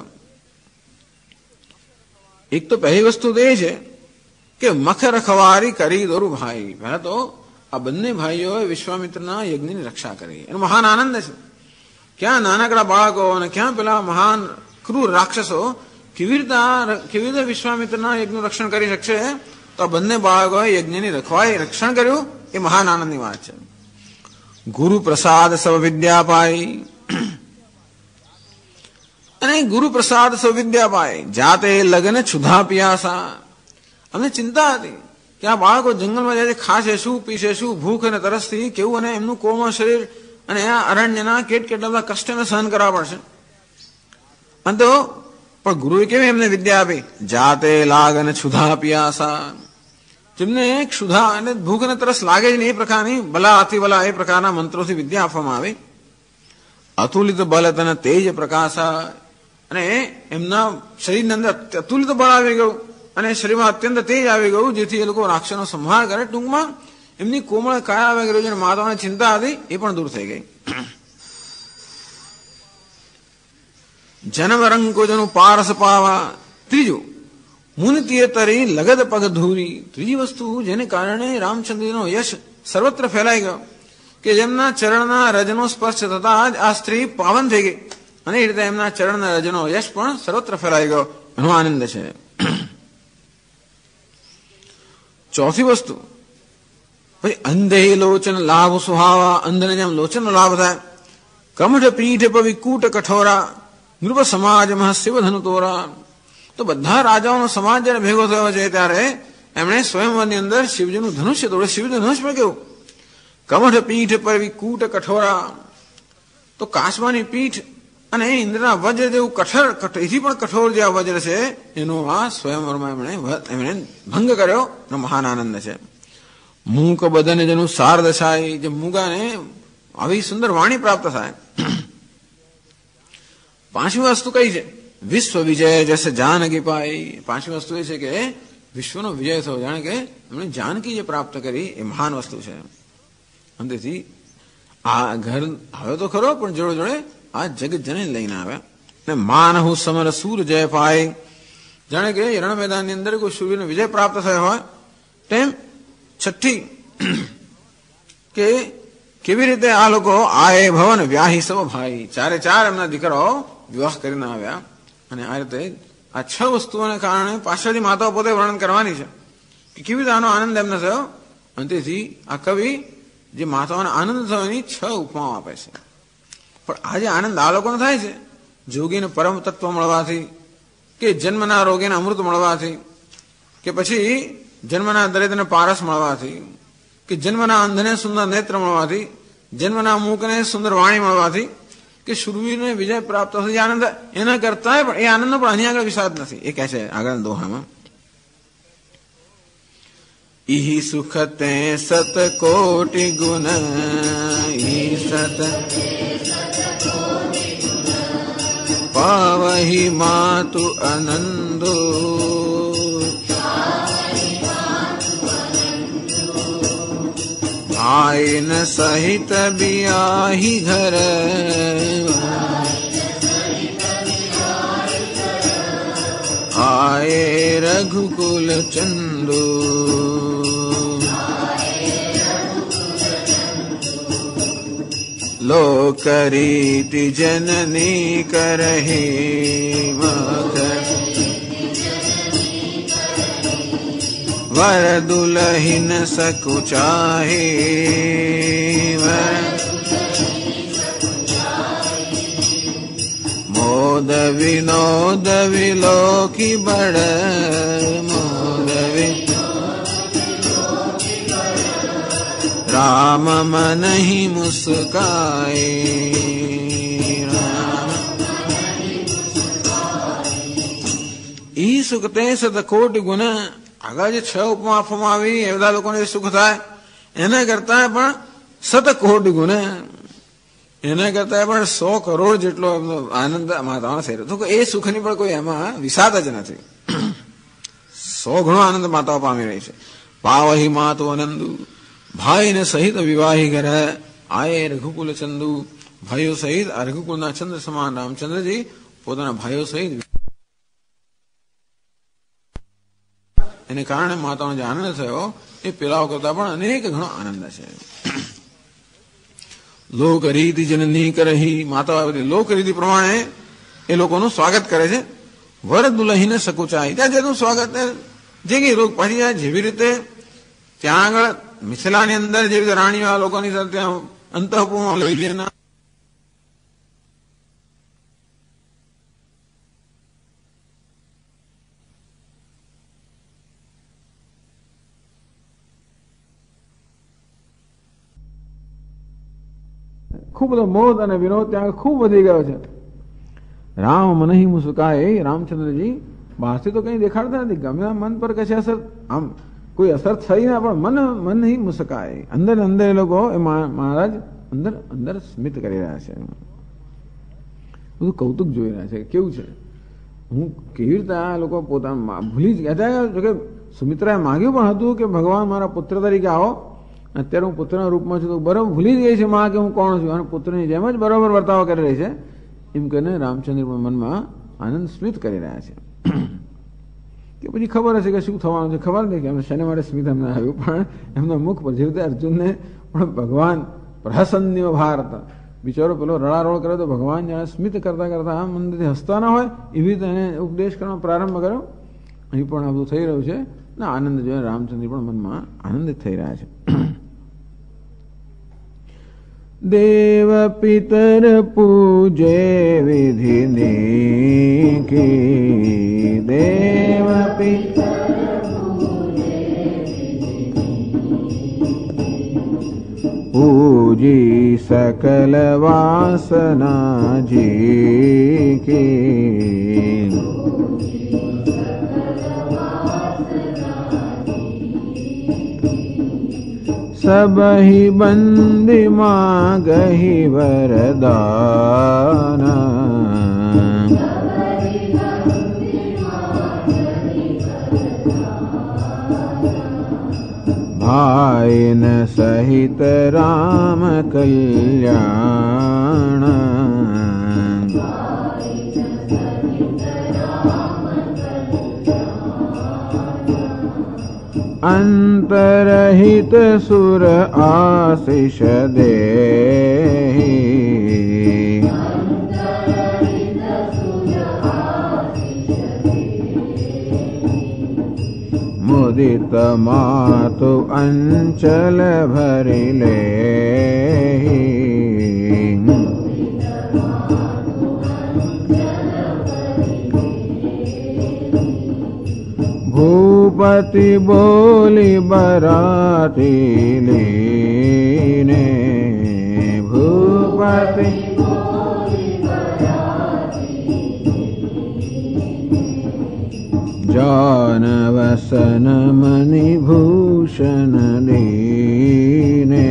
એક તો પહેલી વસ્તુ તો એ છે કે મખ રખવારી કરી દોરું ભાઈ. પહેલા તો આ બંને ભાઈઓએ વિશ્વામિત્રના યજ્ઞની રક્ષા કરી, એનો મહાન આનંદ છે. ક્યાં નાનકડા બાળકો અને ક્યાં પેલા મહાન ક્રૂર રાક્ષસો કેવી રીતે વિશ્વામિત્રના યજ્ઞનું રક્ષણ કરી શકશે. તો આ બંને બાળકોએ યજ્ઞની રક્ષણ કર્યું, એ મહાન આનંદની વાત છે. ગુરુ પ્રસાદ સવ વિદ્યા પાઈ, અને ગુરુ પ્રસાદ સવ વિદ્યા પાઈ, જાતે લગન છુધા પિયાસા. અમને ચિંતા હતી કે આ બાળકો જંગલમાં જાય ખાશે શું, પીશે શું, ભૂખ અને તરસથી કેવું, અને એમનું કોમળ શરીર અને આ અરણ્યના કેટલા બધા કષ્ટને સહન કરવા પડશે. અને તો પણ ગુરુએ કેવી એમને વિદ્યા આપી, જાતે લાગન છુધા પિયાસા, જેમને ક્ષુધા અને ભૂખ અને તરસ લાગે જ નહીં એ પ્રકારની બલા અતિબલા એ પ્રકારના મંત્રોથી વિદ્યા આપવામાં આવી. અતુલિત બલ તને તેજ પ્રકાશા, અને એમના શરીરની અંદર અતુલિત બળ આવી ગયું અને શરીરમાં અત્યંત તેજ આવી ગયું, જેથી એ લોકો રાક્ષસનો સંહાર કરે. ટૂંકમાં એમની કોમળ કાયા આવી ગયું છે, અને માતાઓને ચિંતા હતી એ પણ દૂર થઈ ગઈ. જન્મ રંકોજનું પારસ પાવા. ત્રીજું મુનિતિએ તરી લગદ પગ ધૂરી. ત્રીજી વસ્તુ જેને કારણે રામચંદ્રનો યશ સર્વત્ર ફેલાઈ ગયો કે જેમના ચરણના રજનો સ્પર્શ થતા જ આ સ્ત્રી પાવન થઈ ગઈ, અને એ રીતે એમના ચરણના રજનો યશ પણ સર્વત્ર ફેલાઈ ગયો, એનો આનંદ છે. ચોથી વસ્તુ પછી અંધે લોચન લાભ સુહાવા. અંધને જેમ લોચનનો લાભ થાય. કમઠ પીઠ પવિકૂટ કઠોરા, નૃપ સમાજમાં શિવધનુ તોરા. તો બધા રાજાઓનો સમાજ જયારે ભેગો થયો છે ત્યારે એમણે સ્વયંવરની અંદર શિવજીનું ધનુષ્ય તોડે. શિવજીનું ધનુષ પણ કેવું, કમઠ પીઠ પર વિકૂટ કઠોરા. તો કાચબાની પીઠ અને ઇન્દ્રના વજ્ર જેવું એથી પણ કઠોર જે આ વજ્ર છે એનો આ સ્વયંવરમાં એમણે ભંગ કર્યો, એનો મહાન આનંદ છે. મૂક બદન જેનું સાર દશાય, જે મૂગાને આવી સુંદર વાણી પ્રાપ્ત થાય. 5મી વસ્તુ કઈ છે, વિશ્વ વિજય જશે જાનકી પાઈ. 5મી વસ્તુ એ છે કે વિશ્વનો વિજય થયો, જાણે કે એમણે જાનકી જે પ્રાપ્ત કરી એ મહાન વસ્તુ છે. અંતેથી આ ઘર આવ્યો તો ખરો, પણ જોડે જોડે આ જગત જને લઈને આવ્યા. ને માનહુ સમર સૂર જય પાય, જાણે કે રણ મેદાનની અંદર કોઈ સૂર્યનો વિજય પ્રાપ્ત થયો હોય તેમ. 6ઠી કે કેવી રીતે આ લોકો આય ભવન વ્યાહી સબ ભાઈ. 4 એમના દીકરાઓ વિવાહ કરીને આવ્યા, અને આ રીતે આ 6 વસ્તુઓને કારણે પાછળથી માતાઓ પોતે વર્ણન કરવાની છે કે કેવી રીતે આનો આનંદ એમને થયો. અને તેથી આ કવિ જે માતાઓને આનંદ થયો એની 6 ઉપમાઓ આપે છે. પણ આ જે આનંદ આ લોકોને થાય છે જોગીને પરમ તત્વ મળવાથી, કે જન્મના રોગીને અમૃત મળવાથી, કે પછી જન્મના દરિદ્રને પારસ મળવાથી, કે જન્મના અંધને સુંદર નેત્ર મળવાથી, જન્મના મૂકને સુંદર વાણી મળવાથી, કે શુરવીરને વિજય પ્રાપ્ત થશે આનંદ, એના કરતા પણ એ આનંદનો પણ અહીં આગળ વિષાદ નથી. એ કહે છે આગળ દોહામાં, ઈ સુખ તે સત કોટિ ગુણ, ઈ સત પાવહી માતુ આનંદો, આયન સહિત બિયાહી ઘર, આયે રઘુકુલ ચંદો, લોકરીતિ જનની કરહી મકર, વર દુલહિન સકુચાહે, મોદ વિનોદ વિલોકી બળ, મોદ રામ મન હી મુસ્કાય, રામ ઈ સુખ તે સત કોટિ ગુણ. આગળ જે 6 ઉપમા આપવામાં આવી એ બધા લોકોને સુખ થાય એના કરતા પણ 7 કોટી ગુણ, એના કરતા પણ 100 કરોડ જેટલો આનંદ માતાઓને થઈ રહ્યો. તો એ સુખની પણ કોઈ એમાં વિષાદ જ નથી. 100 ગણો આનંદ માતાઓ પામી રહી છે. પાવહી માતો આનંદુ, ભાઈને સહિત વિવાહી ઘર, આયે રઘુકુલ ચંદુ, ભાઈઓ સહિત આ રઘુકુલના ચંદ્ર સમાન રામચંદ્રજી પોતાના ભાઈઓ સહિત, એને કારણે માતાનો જે આનંદ થયો એ પેલાઓ કરતા પણ અનેક ગણો આનંદ છે. લોકરીતિ જનની કરહી, માતા બધી લોકરીતિ પ્રમાણે એ લોકોનું સ્વાગત કરે છે. વર દુલહીને સકુચાય, ત્યાં જેનું સ્વાગત જે કઈ રોગ પાછી જાય, જેવી રીતે ત્યાં આગળ મિથિલાની અંદર જેવી રીતે રાણીઓ આ લોકોની સાથે ત્યાં અંતઃપુરમાં લઈ લેના ખૂબ બધો મોદ અને વિનોદ ત્યાં ખૂબ વધી ગયો છે. રામ મન હી મુસ્કાય, રામચંદ્રજી બહારથી તો કઈ દેખાડતા નથી, ગમે મન પર કશી અસર આમ કોઈ અસર થઈ ના, પણ મન હી મુસ્કાય, અંદર અંદર એ લોકો એ મહારાજ અંદર અંદર સ્મિત કરી રહ્યા છે. બધું કૌતુક જોઈ રહ્યા છે કેવું છે, હું કેવી રીતે આ લોકો પોતાના ભૂલી જ ગયા. જોકે સુમિત્રાએ માંગ્યું પણ હતું કે ભગવાન મારા પુત્ર તરીકે આવો, અત્યારે હું પુત્રના રૂપમાં છું, તો બરોબર ભૂલી જ ગઈ છે માં કે હું કોણ છું, અને પુત્રની જેમ જ બરોબર વર્તાવ કરી રહી છે. એમ કરીને રામચંદ્ર પણ મનમાં આનંદ સ્મિત કરી રહ્યા છે. કે પછી ખબર હશે કે શું થવાનું છે, ખબર નથી કે એમને શેને માટે સ્મિત એમને આવ્યું, પણ એમના મુખ પર જેવી રીતે અર્જુનને પણ ભગવાન પ્રહસન્ય ભારત, બિચારો પેલો રડારોળ કર્યો તો ભગવાન જાણે સ્મિત કરતા કરતા આમ મંદિરથી હસતા ના હોય એવી રીતે એને ઉપદેશ કરવાનો પ્રારંભ કર્યો. અહીં પણ આ બધું થઈ રહ્યું છે ને આનંદ જોઈને રામચંદ્ર પણ મનમાં આનંદિત થઈ રહ્યા છે. દેવ પિતર પૂજે વિધિ કી, દેવ પિતર પૂજી સકલ વાસના જી કી, सबहि बंदी मागहि वरदान, भाइन सहित राम कल्याण, अंतरहित सुर आशीष देहि, मुदित मातु अंचल भरि लेहि। भूपति बोली बराती लीने। भूपति जानवसन मणि भूषण लीने।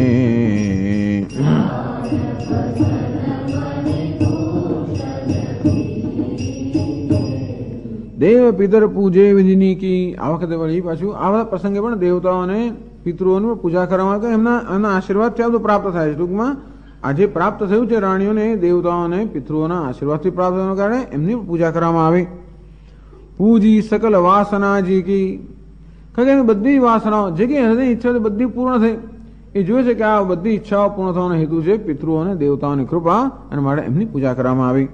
દેવ પિતર પૂજે વિધિની કી. આ વખતે વળી પાછું આ બધા પ્રસંગે પણ દેવતાઓને પિતૃઓની પૂજા કરવામાં આવે, એમના આશીર્વાદથી આ બધું પ્રાપ્ત થાય છે. ટૂંકમાં આજે પ્રાપ્ત થયું છે રાણીઓને દેવતાઓને પિતૃઓના આશીર્વાદથી પ્રાપ્ત થવાના કારણે એમની પૂજા કરવામાં આવી. પૂજી સકલ વાસનાજી કી. કારણ કે બધી વાસનાઓ જે કે હૃદય ઈચ્છા બધી પૂર્ણ થઈ. એ જોયે છે કે આ બધી ઈચ્છાઓ પૂર્ણ થવાનો હેતુ છે પિતૃઓને દેવતાઓની કૃપા, અને માટે એમની પૂજા કરવામાં આવી.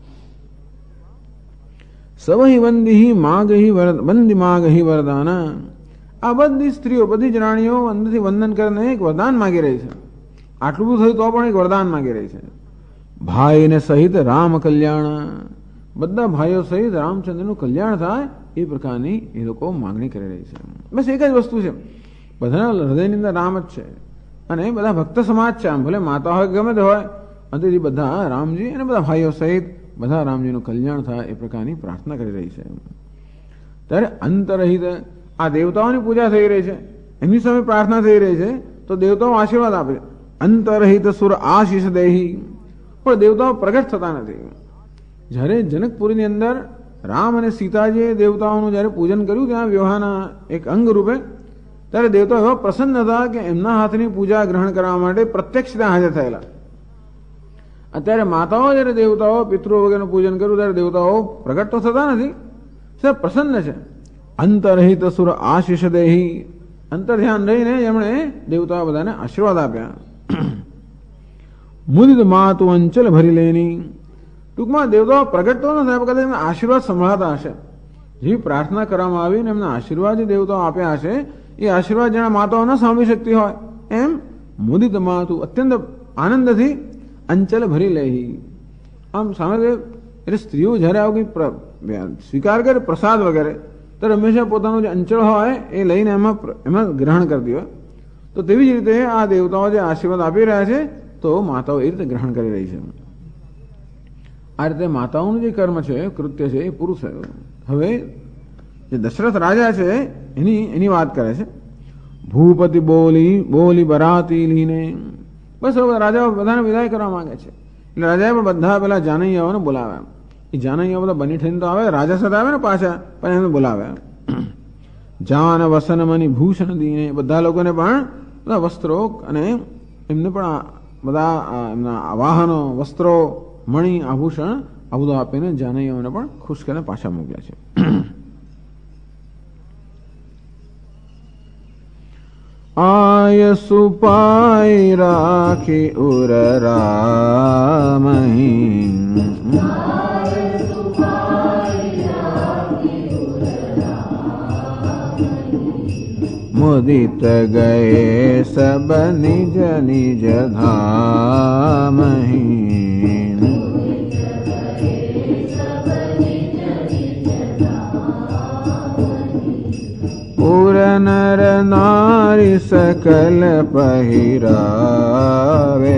સવહી વંદી માગહી વંદી માગહી વરદાના. આ બધી સ્ત્રીઓ, બધી જ રાણીઓ અંદરથી વંદન કરીને એક વરદાન માગી રહી છે. આટલું બધું થયું તો પણ એક વરદાન માગી રહી છે. ભાઈને સહિત રામ કલ્યાણ. બધા ભાઈઓ સહિત રામચંદ્રનું કલ્યાણ થાય એ પ્રકારની એ લોકો માગણી કરી રહી છે. બસ એક જ વસ્તુ છે, બધાના હૃદયની અંદર રામ જ છે, અને બધા ભક્ત સમાજ છે. આમ ભલે માતા હોય ગમે તે હોય, અંતેથી બધા રામજી અને બધા ભાઈઓ સહિત બધા રામજીનું કલ્યાણ થાય એ પ્રકારની પ્રાર્થના કરી રહી છે. ત્યારે અંતરહિત આ દેવતાઓની પૂજા થઈ રહી છે, એમની સામે પ્રાર્થના થઈ રહી છે, તો દેવતાઓ આશીર્વાદ આપે. અંતરહિત સુર આશીષ દેહી. પણ દેવતાઓ પ્રગટ થતા નથી. જ્યારે જનકપુરીની અંદર રામ અને સીતાજીએ દેવતાઓનું જ્યારે પૂજન કર્યું ત્યાં વ્યવહારના એક અંગ રૂપે, ત્યારે દેવતાઓ એવા પ્રસન્ન હતા કે એમના હાથની પૂજા ગ્રહણ કરવા માટે પ્રત્યક્ષ ત્યાં હાજર થયેલા. અત્યારે માતાઓ જ્યારે દેવતાઓ પિતૃઓ વગેરેનું પૂજન કર્યું ત્યારે દેવતાઓ પ્રગટ તો થતા નથી, સર પ્રસન્ન છે. અંતરહિત સુર આશીષ દેહી. અંતર ધ્યાન રહીને એમણે દેવતાઓ બધાને આશીર્વાદ આપ્યા. મુદિત માતુ અંચલ ભરી લેની. ટૂંકમાં દેવતાઓ પ્રગટ તો ન થાય, કદાચ એમના આશીર્વાદ સંભળાતા હશે. જેવી પ્રાર્થના કરવામાં આવી ને એમના આશીર્વાદ જે દેવતાઓ આપ્યા હશે, એ આશીર્વાદ જેના માતાઓ ન સાંભળી શકતી હોય એમ મુદિત માતુ અત્યંત આનંદથી અંચલ ભરી લેહી. આમ સામે એટલે સ્ત્રીઓ જ્યારે આવું કંઈ સ્વીકાર કરે પ્રસાદ વગેરે, ત્યારે હંમેશા પોતાનું જે અંચળ હોય એ લઈને એમાં ગ્રહણ કરતી હોય. તો તેવી જ રીતે આ દેવતાઓ જે આશીર્વાદ આપી રહ્યા છે તો માતાઓ એ રીતે ગ્રહણ કરી રહી છે. આ રીતે માતાઓનું જે કર્મ છે, કૃત્ય છે, એ પૂરું થયું. હવે જે દશરથ રાજા છે એની વાત કરે છે. ભૂપતિ બોલી બરાતી લીને. બસ હવે રાજાઓ બધાને વિદાય કરવા માંગે છે, એટલે રાજાએ પણ બધા પેલા જાનૈયાઓને બોલાવ્યા. એ જાનૈયાઓ બધા બની થઈને તો આવે, રાજા સાથે આવે ને પાછા, પણ એને બોલાવ્યા. જાન વસન મની ભૂષણ દીને. બધા લોકોને પણ બધા વસ્ત્રો અને એમને પણ બધા એમના વાહનો, વસ્ત્રો, મણી, આભૂષણ આ બધું આપીને જાનૈયાઓને પણ ખુશ કરીને પાછા મોકલ્યા છે. આયસુ પાય રાખી ઉર રામહી. મુદિત ગયે સબ નિજ નિજ ધામહી. પુર નર નારી સકલ પહેરાવે.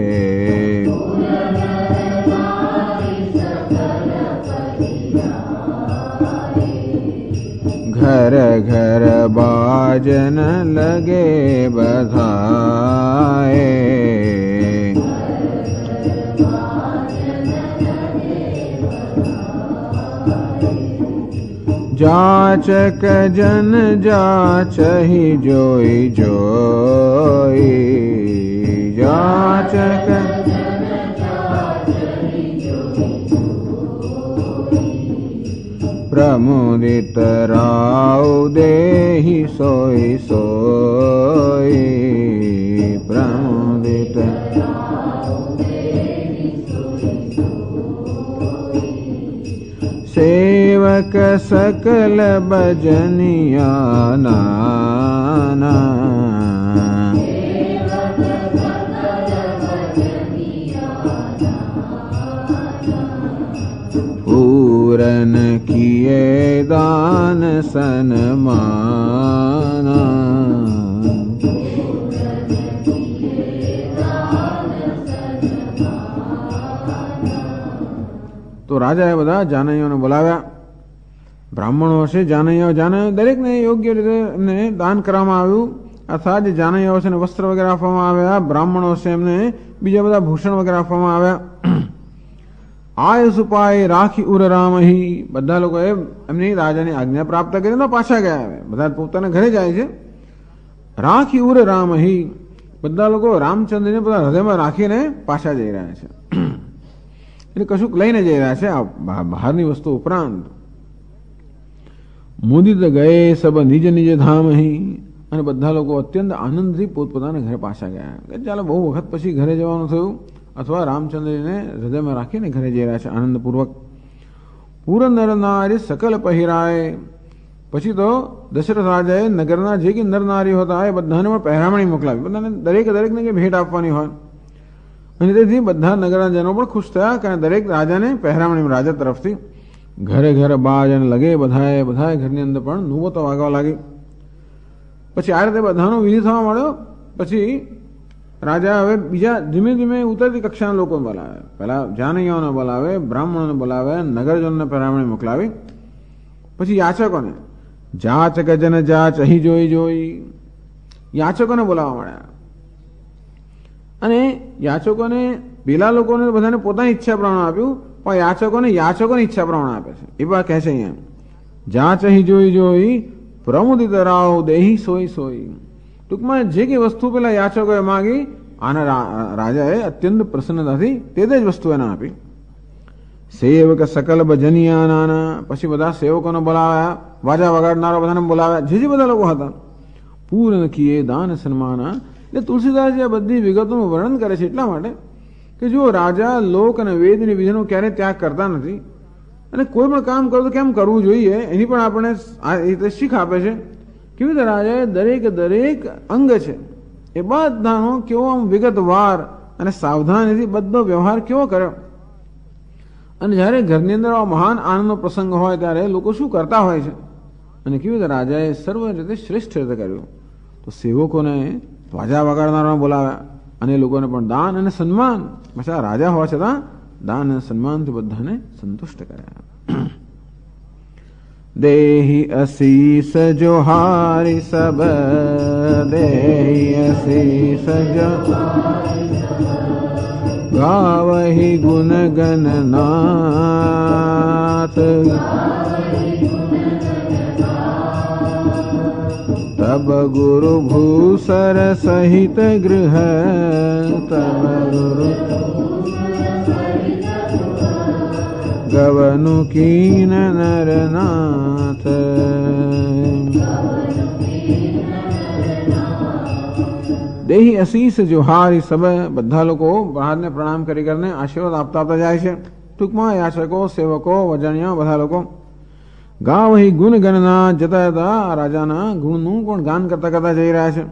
ઘર ઘર બાજન લગે બધાએ. जाचक जन जाचहि जोई जोई। जाचक प्रमुदित राव देहि सोई सोई। प्रमुदित सेव सेवक सकल बजनिया नाना, पूरन किए दान सन्माना। तो રાજાએ બધા જાનૈયોને બોલાવ્યા. બ્રાહ્મણો હશે, જાનૈયો દરેકને યોગ્ય રીતે એમને દાન કરવામાં આવ્યું. અર્થાત જે જાનૈયો છે એને વસ્ત્ર વગેરે આપવામાં આવ્યા. બ્રાહ્મણો છે એમને બીજા બધા ભૂષણ વગેરે આપવામાં આવ્યા. આય સુપાય રાખી ઉર રામહી, બધા લોકોએ એમની રાજાની આજ્ઞા પ્રાપ્ત કરીને પાછા ગયા. બધા પોતાના ઘરે જાય છે. રાખી ઉર રામહી, બધા લોકો રામચંદ્રને બધા હૃદયમાં રાખીને પાછા જઈ રહ્યા છે. એટલે કશુંક લઈને જઈ રહ્યા છે બહારની વસ્તુ ઉપરાંત. મુદિત ગયે સબ નિજ નિજ ધામહી, અને બધા લોકો અત્યંત આનંદથી પોતપોતાના ઘરે પાછા ગયા. ચાલો બહુ વખત પછી ઘરે જવાનું થયું, અથવા રામચંદ્રને હૃદયમાં રાખીને ઘરે જઈ રહ્યા છે આનંદપૂર્વક. પૂર નર નારી સકલ પહેરાય, પછી તો દશરથ રાજાએ નગરના જે કે નર નારીઓ હતા એ બધાને પણ પહેરામણી મોકલાવી. બધાને દરેકને કે ભેટ આપવાની હોય, અને તેથી બધા નગરના જનો પણ ખુશ થયા, કારણ દરેક રાજાને પહેરામણી રાજા તરફથી. ઘરે ઘરે બાજ અને લગે, બધાએ ઘરની અંદર પણ નૂબતો વાગવા લાગી. પછી આ રીતે બધાનો વિધિ થવા માંડ્યો. પછી રાજા હવે બીજા ધીમે ધીમે ઉતરતી કક્ષાના લોકો બોલાવે. પહેલા જાનૈયાઓને બોલાવે, બ્રાહ્મણોને બોલાવે, નગરજનોને પહેરામણી મોકલાવી. પછી યાચકોને, જાચ ગજન જાચ અહીં જોઈ યાચકોને બોલાવવા માંડ્યા. અને યાચકોને પેલા લોકોને બધાને પોતાની ઈચ્છા પ્રમાણે આપ્યું, પણ યાચકોની ઈચ્છા પ્રમાણે આપે છે. એ વાત કહે છે અહીંયા, જાચ અહીં જોઈ પ્રમુદિત રાવ દેહી સોઈ. ટૂંકમાં જે કઈ વસ્તુ પેલા યાચકોએ માગી, આના રાજાએ અત્યંત પ્રસન્નતાથી તે જ વસ્તુ એને આપી. સેવક સકલ ભજનિયા નાના, પછી બધા સેવકોને બોલાવ્યા, વાજા વગાડનારા બધાને બોલાવ્યા, જે બધા લોકો હતા. પૂર્ણ કીએ દાન સન્માના. એટલે તુલસીદાસજી આ બધી વિગતોનું વર્ણન કરે છે એટલા માટે કે જો રાજા લોક અને વેદની વિધિનો ક્યારેય ત્યાગ કરતા નથી, અને કોઈ પણ કામ કરો તો કેમ કરવું જોઈએ એની પણ આપણને આ રીતે શીખ આપે છે. કેવી રીતે રાજાએ દરેક અંગ છે એ બધાનો કેવો આમ વિગતવાર અને સાવધાનીથી બધો વ્યવહાર કેવો કર્યો. અને જ્યારે ઘરની અંદર મહાન આનંદનો પ્રસંગ હોય ત્યારે લોકો શું કરતા હોય છે, અને કેવી રીતે રાજાએ સર્વ રીતે શ્રેષ્ઠ રીતે કર્યું. તો સેવકોને વાજા વગાડનારાને બોલાવ્યા, અને લોકોને પણ દાન અને સન્માન, પાછા રાજા હોવા છતાં દાન અને સન્માનથી બધાને સંતુષ્ટ કર્યા. દેહી અસીસ જોહારી સબ, દેહી અસીસ ગાવહી ગુણ ગણનાથ, તબ ગુરુ ભૂસર સહિત ગૃહ, તબ ગુરુ ગવનુ કીન નરનાથ. દેહી અસીસ જોહારી સબ, બધા લોકો બહારને પ્રણામ કરીને આશીર્વાદ આપતા જાય છે. ટૂંકમાં યાચકો, સેવકો, વજણિયા બધા લોકો ગાવહી ગુણ ગણના, જતા જતા રાજાના ગુણનું પણ ગાન કરતા જઈ રહ્યા છે.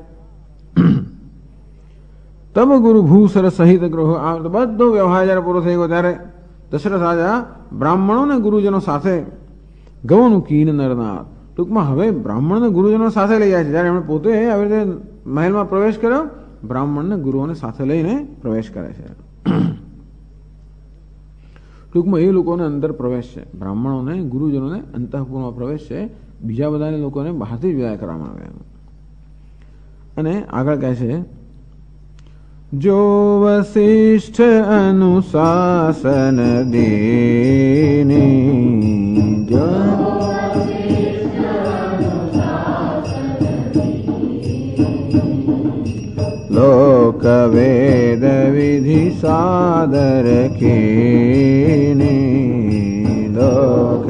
તબ ગુરુ ભૂસર સહિત ગૃહ, આ બધો વ્યવહાર જયારે પૂરો થઈ ગયો ત્યારે દશરથ રાજા બ્રાહ્મણો અને ગુરુજનો સાથે ગવનું કીન નરનાથ, ટૂંકમાં હવે બ્રાહ્મણ ગુરુજનો સાથે લઈ જાય છે. જયારે એમણે પોતે આવી રીતે મહેલમાં પ્રવેશ કર્યો, બ્રાહ્મણને ગુરુઓને સાથે લઈને પ્રવેશ કરે છે. ટૂંકમાં એ લોકોને અંદર પ્રવેશ છે, બ્રાહ્મણોને ગુરુજનોને અંતઃપુરમાં પ્રવેશ છે, બીજા બધા લોકોને બહારથી જ વિદાય કરવામાં આવ્યા. અને આગળ કહે છે, જો વશિષ્ઠ અનુશાસન દેની, જો લોક વેદ વિધિ સાદર કેને, લોક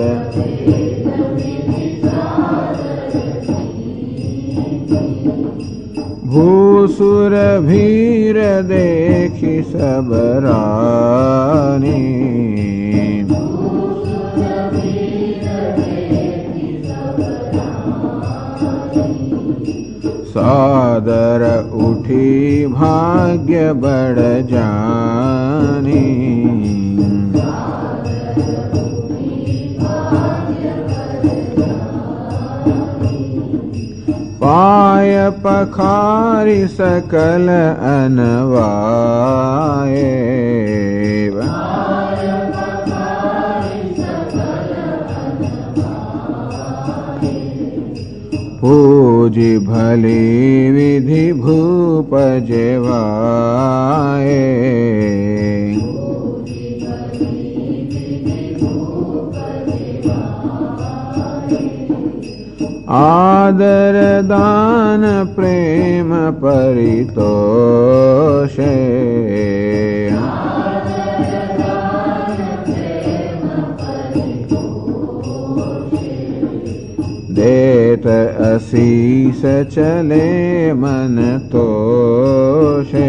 ભૂસુર ભીર દેખી સબરાની, सादर उठी भाग्य बढ़ जानी, पाय पखारी सकल अनवाए, पूजी भली विधि भूप जेवाए, आदर दान प्रेम परितोषे, देत असीस चले मन तोषे,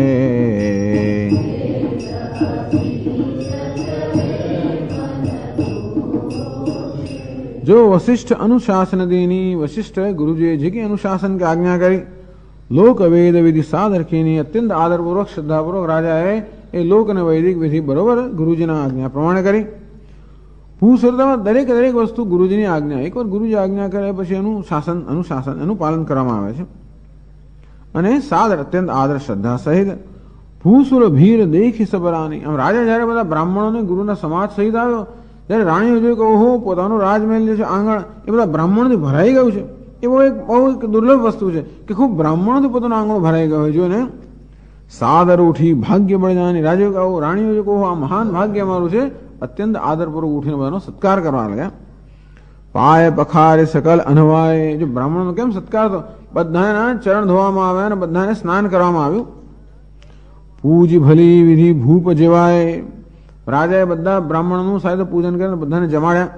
जो वशिष्ठ अनुशासन दीनी, वशिष्ठ गुरुजी जी की अनुशासन की आज्ञा करी, लोक वेद विधि सादर कीनी, अत्यंत आदरपूर्वक श्रद्धापूर्वक राजा है એ લોક અને વૈદિક વિધિ બરોબર ગુરુજીના આજ્ઞા પ્રમાણે કરી. ભૂસ્વર્ગમાં દરેક દરેક વસ્તુ ગુરુજીની આજ્ઞા, એકવાર ગુરુજી આજ્ઞા કરે પછી એનું શાસન અનુશાસન એનું પાલન કરવામાં આવે છે. અને સાદર અત્યંત આદર શ્રદ્ધા સહિત ભૂસુર ભીર દેખી સબરાની. આમ રાજા જયારે બધા બ્રાહ્મણોને ગુરુના સમાજ સહિત આવ્યો ત્યારે રાણીઓ જોયું કે ઓહો પોતાનો રાજમહેલ જે છે આંગણ એ બધા બ્રાહ્મણોથી ભરાઈ ગયું છે. એ બહુ એક દુર્લભ વસ્તુ છે કે ખૂબ બ્રાહ્મણોથી પોતાનું આંગણું ભરાઈ ગયું હોય. જોઈને સાદર ઉઠી ભાગ્ય બળજાની. રાજાઓ કહો રાણીઓ જે કહો આ મહાન ભાગ્ય અમારું છે. અત્યંત આદરપૂર્વક ઉઠીને બધાનો સત્કાર કરવા લાગ્યા. પાય પખારે સકલ અનવાય. જો બ્રાહ્મણનો કેમ સત્કાર તો બધાના ચરણ ધોવામાં આવ્યા અને બધાને સ્નાન કરવામાં આવ્યું. પૂજી ભલી વિધિ ભૂપ જેવાય. રાજાએ બધા બ્રાહ્મણોનું સાહેબ પૂજન કરીને બધાને જમાડ્યા.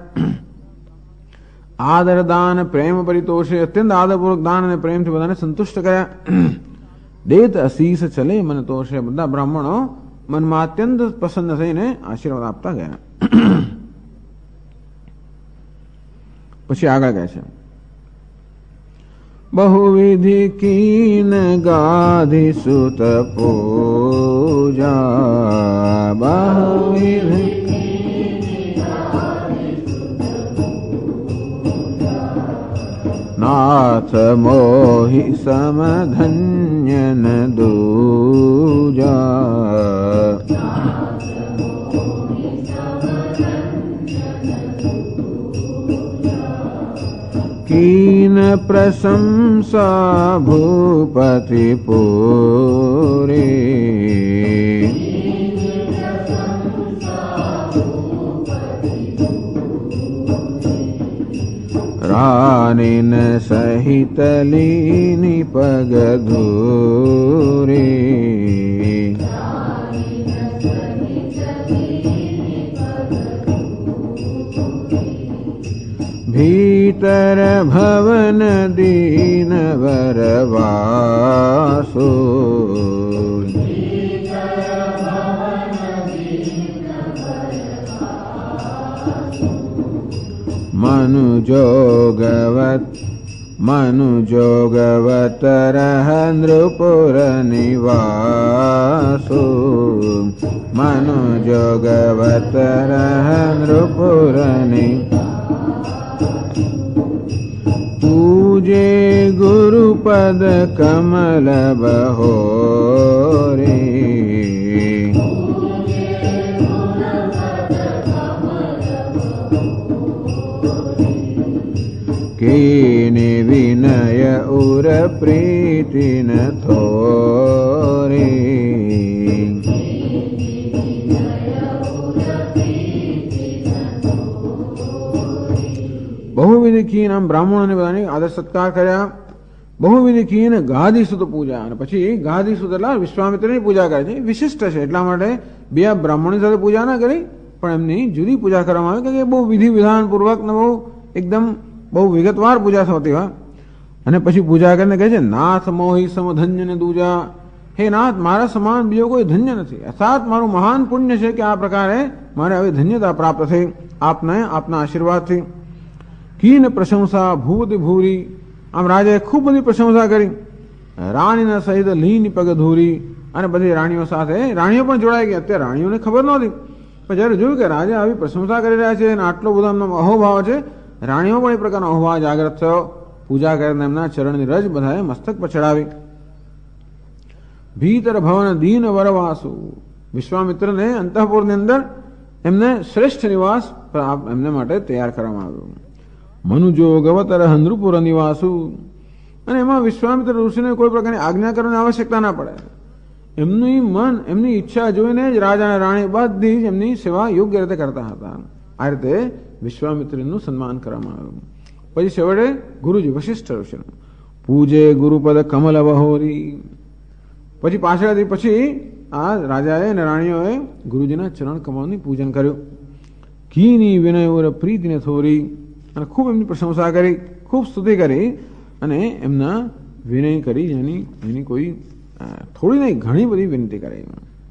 આદર દાન પ્રેમ પરિતોષે. અત્યંત આદરપૂર્વક દાન અને પ્રેમથી બધાને સંતુષ્ટ કર્યા. દેત અશીષ ચલે મન તોષે. બધા બ્રાહ્મણો મનમાં અત્યંત પ્રસન્ન થઈને આશીર્વાદ આપતા ગયા. પછી આગળ કહે છે બહુવિધિ કીન ગાધિ સુત પૂજા. બહુવિધિ નાથ મોહી સમધન્યન દૂજા. कीन प्रशंसा भूपति पूरे. रानीन सहित लीनी पग धूरे. भीतर भवन दीन वरवासो. मनुजोगवत रह नृपुर निवासो. मनुजोगवत रह नृपुर निवासो. पूजे गुरुपद कमल बहोरे. कीनि विनय उर प्रीति न थोरे. બહુવિધિ કીન. આમ બ્રાહ્મણોને બધાને આદર સત્કાર કર્યા. બહુવિધિ કીન ગાદી સુત પૂજા. અને પછી ગાદી સુત એટલે વિશ્વામિત્રની પૂજા કરે છે. વિશિષ્ટ છે એટલા માટે બે બ્રાહ્મણોની સાથે પૂજા ના કરી પણ એમની જુદી પૂજા કરવામાં આવે કે બહુ વિધિ વિધાન પૂર્વક ને બહુ એકદમ બહુ વિગતવાર પૂજા થતી હોય. અને પછી પૂજા કરીને કહે છે નાથ મોહી સમધન્ય ને દૂજા. હે નાથ મારા સમાન બીજો કોઈ ધન્ય નથી. અર્થાત મારું મહાન પુણ્ય છે કે આ પ્રકારે મારે આવી ધન્યતા પ્રાપ્ત થઈ આપને આપના આશીર્વાદથી. કીન પ્રશંસા ભૂતિ ભૂરી. આમ રાજાએ ખૂબ બધી પ્રશંસા કરી રાણીના સહિત લીન પગ ધૂરી, અને બધી રાણીઓ સાથે રાણીઓ પણ જોડાઈ ગઈ. અત્યારે રાણીઓને ખબર નહોતી, પણ જયારે જોયું કે રાજા આવી પ્રશંસા કરી રહ્યા છે અને આટલો બધો એમનો અહોભાવ છે, રાણીઓ પણ એ પ્રકારનો અહોભાવ જાગ્રત થયો. પૂજા કરીને એમના ચરણની રજ બધાએ મસ્તક પર ચડાવી. ભીતર ભવન દીન વરવાસુ, વિશ્વામિત્રને અંતઃપુરની અંદર એમને શ્રેષ્ઠ નિવાસ એમને માટે તૈયાર કરવામાં આવ્યો. મનુજો ગવતર હંદ્રુપુર નિવાસુ, અને એમાં વિશ્વામિત્ર ઋષિને કોઈ પ્રકારની આજ્ઞા કરવાની આવશ્યકતા ના પડે. એમનું મન, એમની ઈચ્છા જોઈને જ રાજા અને રાણી બધી જ એમની સેવા યોગ્ય રીતે કરતા હતા. આ રીતે વિશ્વામિત્રનું સન્માન કરવામાં આવ્યું. પછી છેવટે ગુરુજી વશિષ્ઠ ઋષિનું પૂજે ગુરુપદ કમલ બહોરી. પછી પાછળથી પછી આ રાજાએ અને રાણીઓએ ગુરુજીના ચરણ કમળનું પૂજન કર્યું. કીની વિનય ઓર પ્રીતિને થોરી, અને ખૂબ એમની પ્રશંસા કરી, ખૂબ સ્તુતિ કરી, અને એમના વિનય કરી, એની કોઈ થોડી નહીં ઘણી બધી વિનંતી કરી.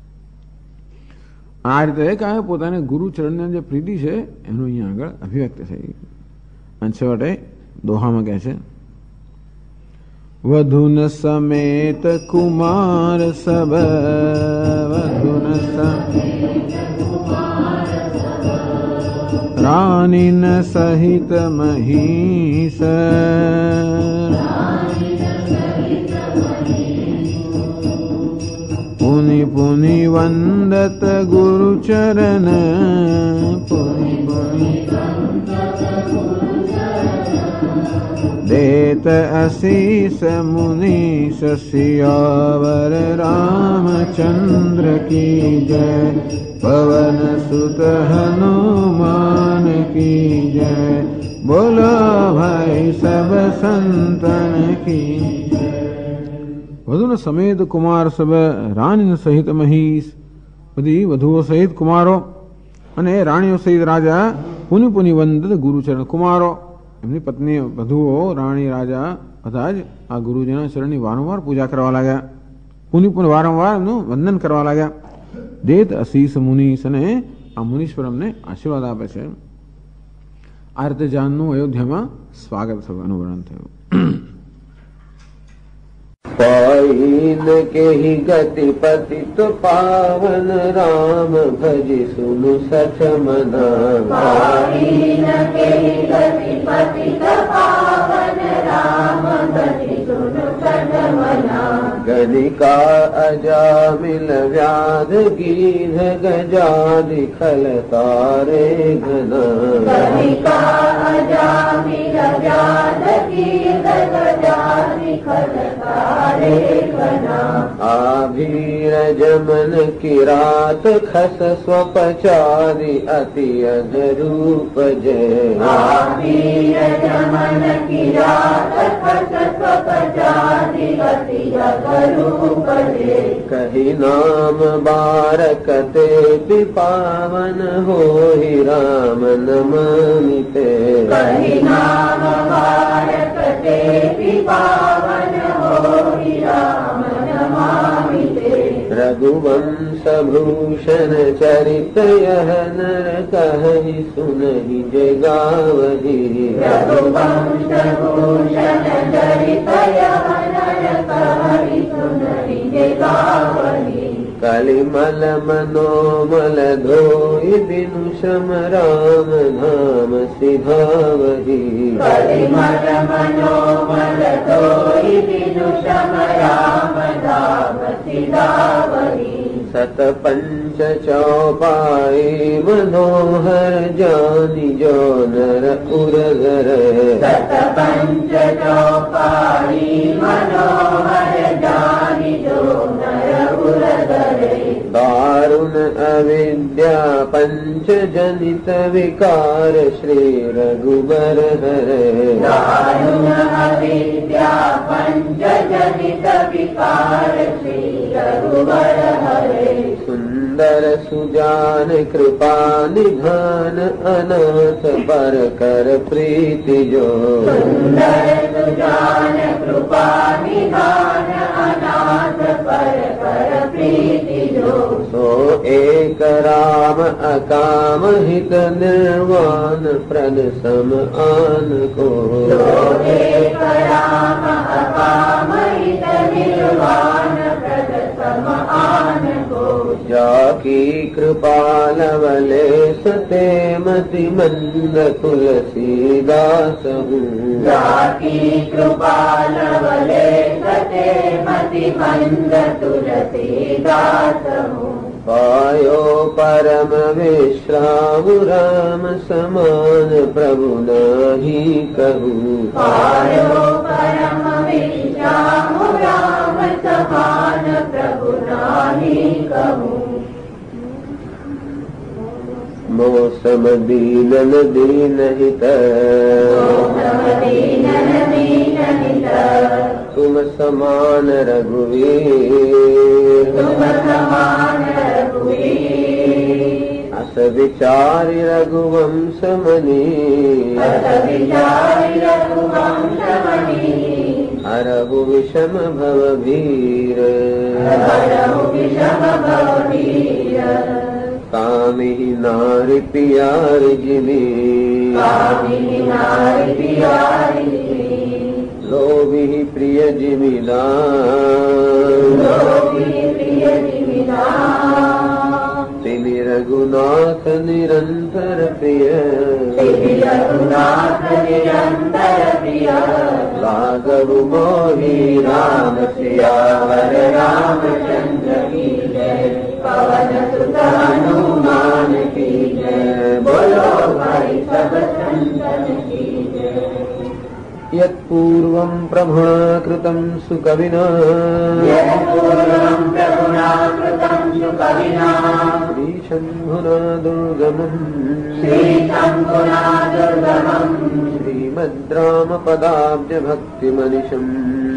આ રીતે કાંઈ પોતાને ગુરુ ચરણની જે પ્રીતિ છે એનું અહીંયા આગળ અભિવ્યક્ત થઈ. અને છેવટે દોહામાં કહે છે, વધુન સમેત કુમાર સબ, વધુન રાનીન સહિત મહીસ, પુનિ પુનિ વંદત ગુરુ ચરણ, પુનિ પુનિ देत असीस मुनीश सियावर रामचंद्र की जय, पवन सुत हनुमान की जय, बोलो भाई सब संतन की. વધુને સમેત કુમાર સબ રાણી સહિત મહીશ, બધી વધુઓ સહિત કુમારો અને રાણીઓ સહિત રાજા પુનિ પુનિ વંદત ગુરુચરણ. કુમારો, એમની પત્ની, વધુઓ, રાણી, રાજા બધા જ આ ગુરુજીના ચરણની વારંવાર પૂજા કરવા લાગ્યા. પુનિ પુનિ વારંવાર એમનું વંદન કરવા લાગ્યા. દેત અશીષ મુનીશ, અને આ મુનીશ્વર અમને આશીર્વાદ આપે છે. આ રીતે જાનનું અયોધ્યામાં સ્વાગત થયું, વર્ણન થયું. पाइन के ही गति पतित पावन राम भजि सुनु सच मना, पाइन के ही गति पतित पावन राम भजि सुनु सच मना, गणिका अजामिल व्याध गीध गजादि खल तारे घना, गणिका अजामिल व्याध गीध गजादि खल तारे घना, आभीर जमन किरात खस स्वपचारि अति अधरूप जय, आभीर जमन किरात खस स्वपचारि अति अधरूप जय, कही नाम बारकते पावन हो ही राम नमामिते, कही नाम बारकते पावन हो ही राम नमामिते, रघुवंश भूषण चरित यह नर कहि सुनहि जय गावहि, रघुवंश भूषण चरित यह नर कहि सुनहि जय गावहि, कलिमल मनोमल धोई बिनु श्रम राम नाम सिधावहि, कलिमल मनोमल धोई बिनु श्रम राम नाम सिधावहि, सत पंच चौपाई मनोहर जानि जो नर उरगर, सत पंच चौपाई मनोहर जानि जो नर उरगरे, दारुण अविद्या पंच जनित विकार श्री रघुबर हरे, दारुण अविद्या पंच जनित विकार श्री रघुबर हरे, सुंदर सुजान कृपा निधान अनाथ पर कर प्रीति जो, सुंदर सुजान कृपा निधान अनाथ पर कर प्रीति जो, सो एक राम अकाम हित निर्वाण प्रद सम आन को, सो एक राम अकाम हित जाकी कृपालवले सते मति मंद तुलसीदास हूँ। जाकी कृपालवले सते मति मंद तुलसीदास हूँ। पायो परम विश्राम राम समान प्रभु नाही कहूँ। पायो परम विश्राम राम समान प्रभु नाही कहूँ। मौसम दीनन दीनहित तुम समान रघुवीर। तुम समान रघुवीर। अस विचारि रघुवंश मणि अस विचारि रघुवंश मणि। हरहु विषम भव भीर। हरहु विषम भव भीर। कामिहि नारि पियारि जिमि। कामिनि नारि पियारि जिमि। लोभिहि प्रिय जिमि दान। लोभिहि प्रिय जिमि दान। तिमि रघुनाथ निरंतर प्रिय। तिमि रघुनाथ निरंतर प्रिय। राघव मोहि राम सियावर रामचंद्र की जय। पवन सुत हनुमान की जय। बोलो भाई सब संतन की जय। यत्पूर्वं प्रभुणा कृतं सुकविना। यत्पूर्वं प्रभुना कृतं सुकविना। श्रीशम्भुना दुर्गमम्। श्रीशम्भुना दुर्गमम्। श्रीमद्रामपदाब्जभक्तिमनिशम्।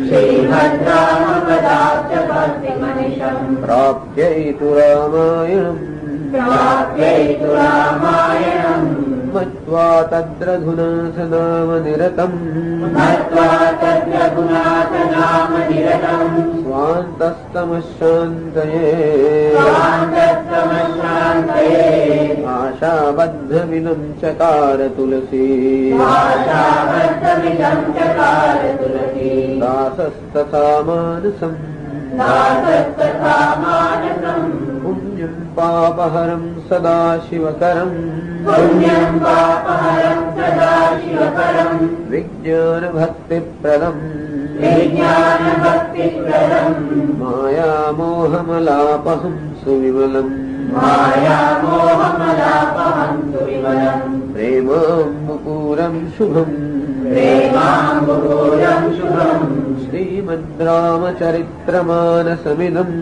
श्रीमद्रामपदाब्जभक्तिमनिशम्। प्राप्यैतु रामायणम्। प्राप्यैतु रामायणम्। मत्वा तद्रघुनाथ नाम निरतम्। मत्वा तद्रघुनाथ नाम निरतम्। स्वान्तस्तमशान्तये। स्वान्तस्तमशान्तये। आशाबद्धमिदं चकार तुलसी। आशाबद्धमिदं चकार तुलसी। दासस्तथा मानसम्। दासस्तथा मानसम्। पुण्यं पापहरं सदा शिवकरम्। पुण्यं पापहरं सदा शिवकरम्। विज्ञानभक्तिप्रदम्। विज्ञानभक्तिप्रदम्। मायामोहमलापहं सुविमलम्। मायामोहमलापहं सुविमलम्। प्रेमाम्बुपूरं शुभम्। प्रेमाम्बुपूरं शुभम्। श्रीमद्रामचरित्रमानसमिदम्।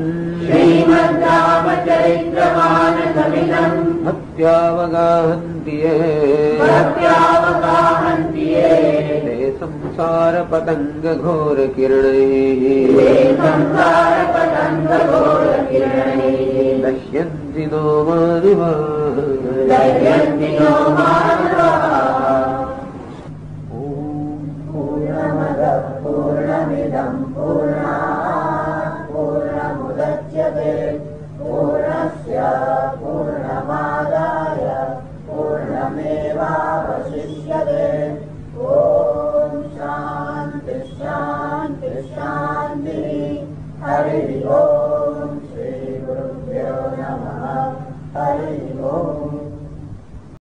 श्रीमद्रामचरित्रमानसमिदम्। भक्त्यावगाहन्ति ये। भक्त्यावगाहन्ति ये। ते संसारपतङ्गघोरकिरणैः। ते संसारपतङ्गघोरकिरणैः। दह्यन्ति नो मानवाः। दह्यन्ति नो मानवाः। पूर्णमिदं पूर्णात् पूर्णमुदच्यते पूर्णस्य पूर्णमादाय पूर्णमेवावशिष्यते।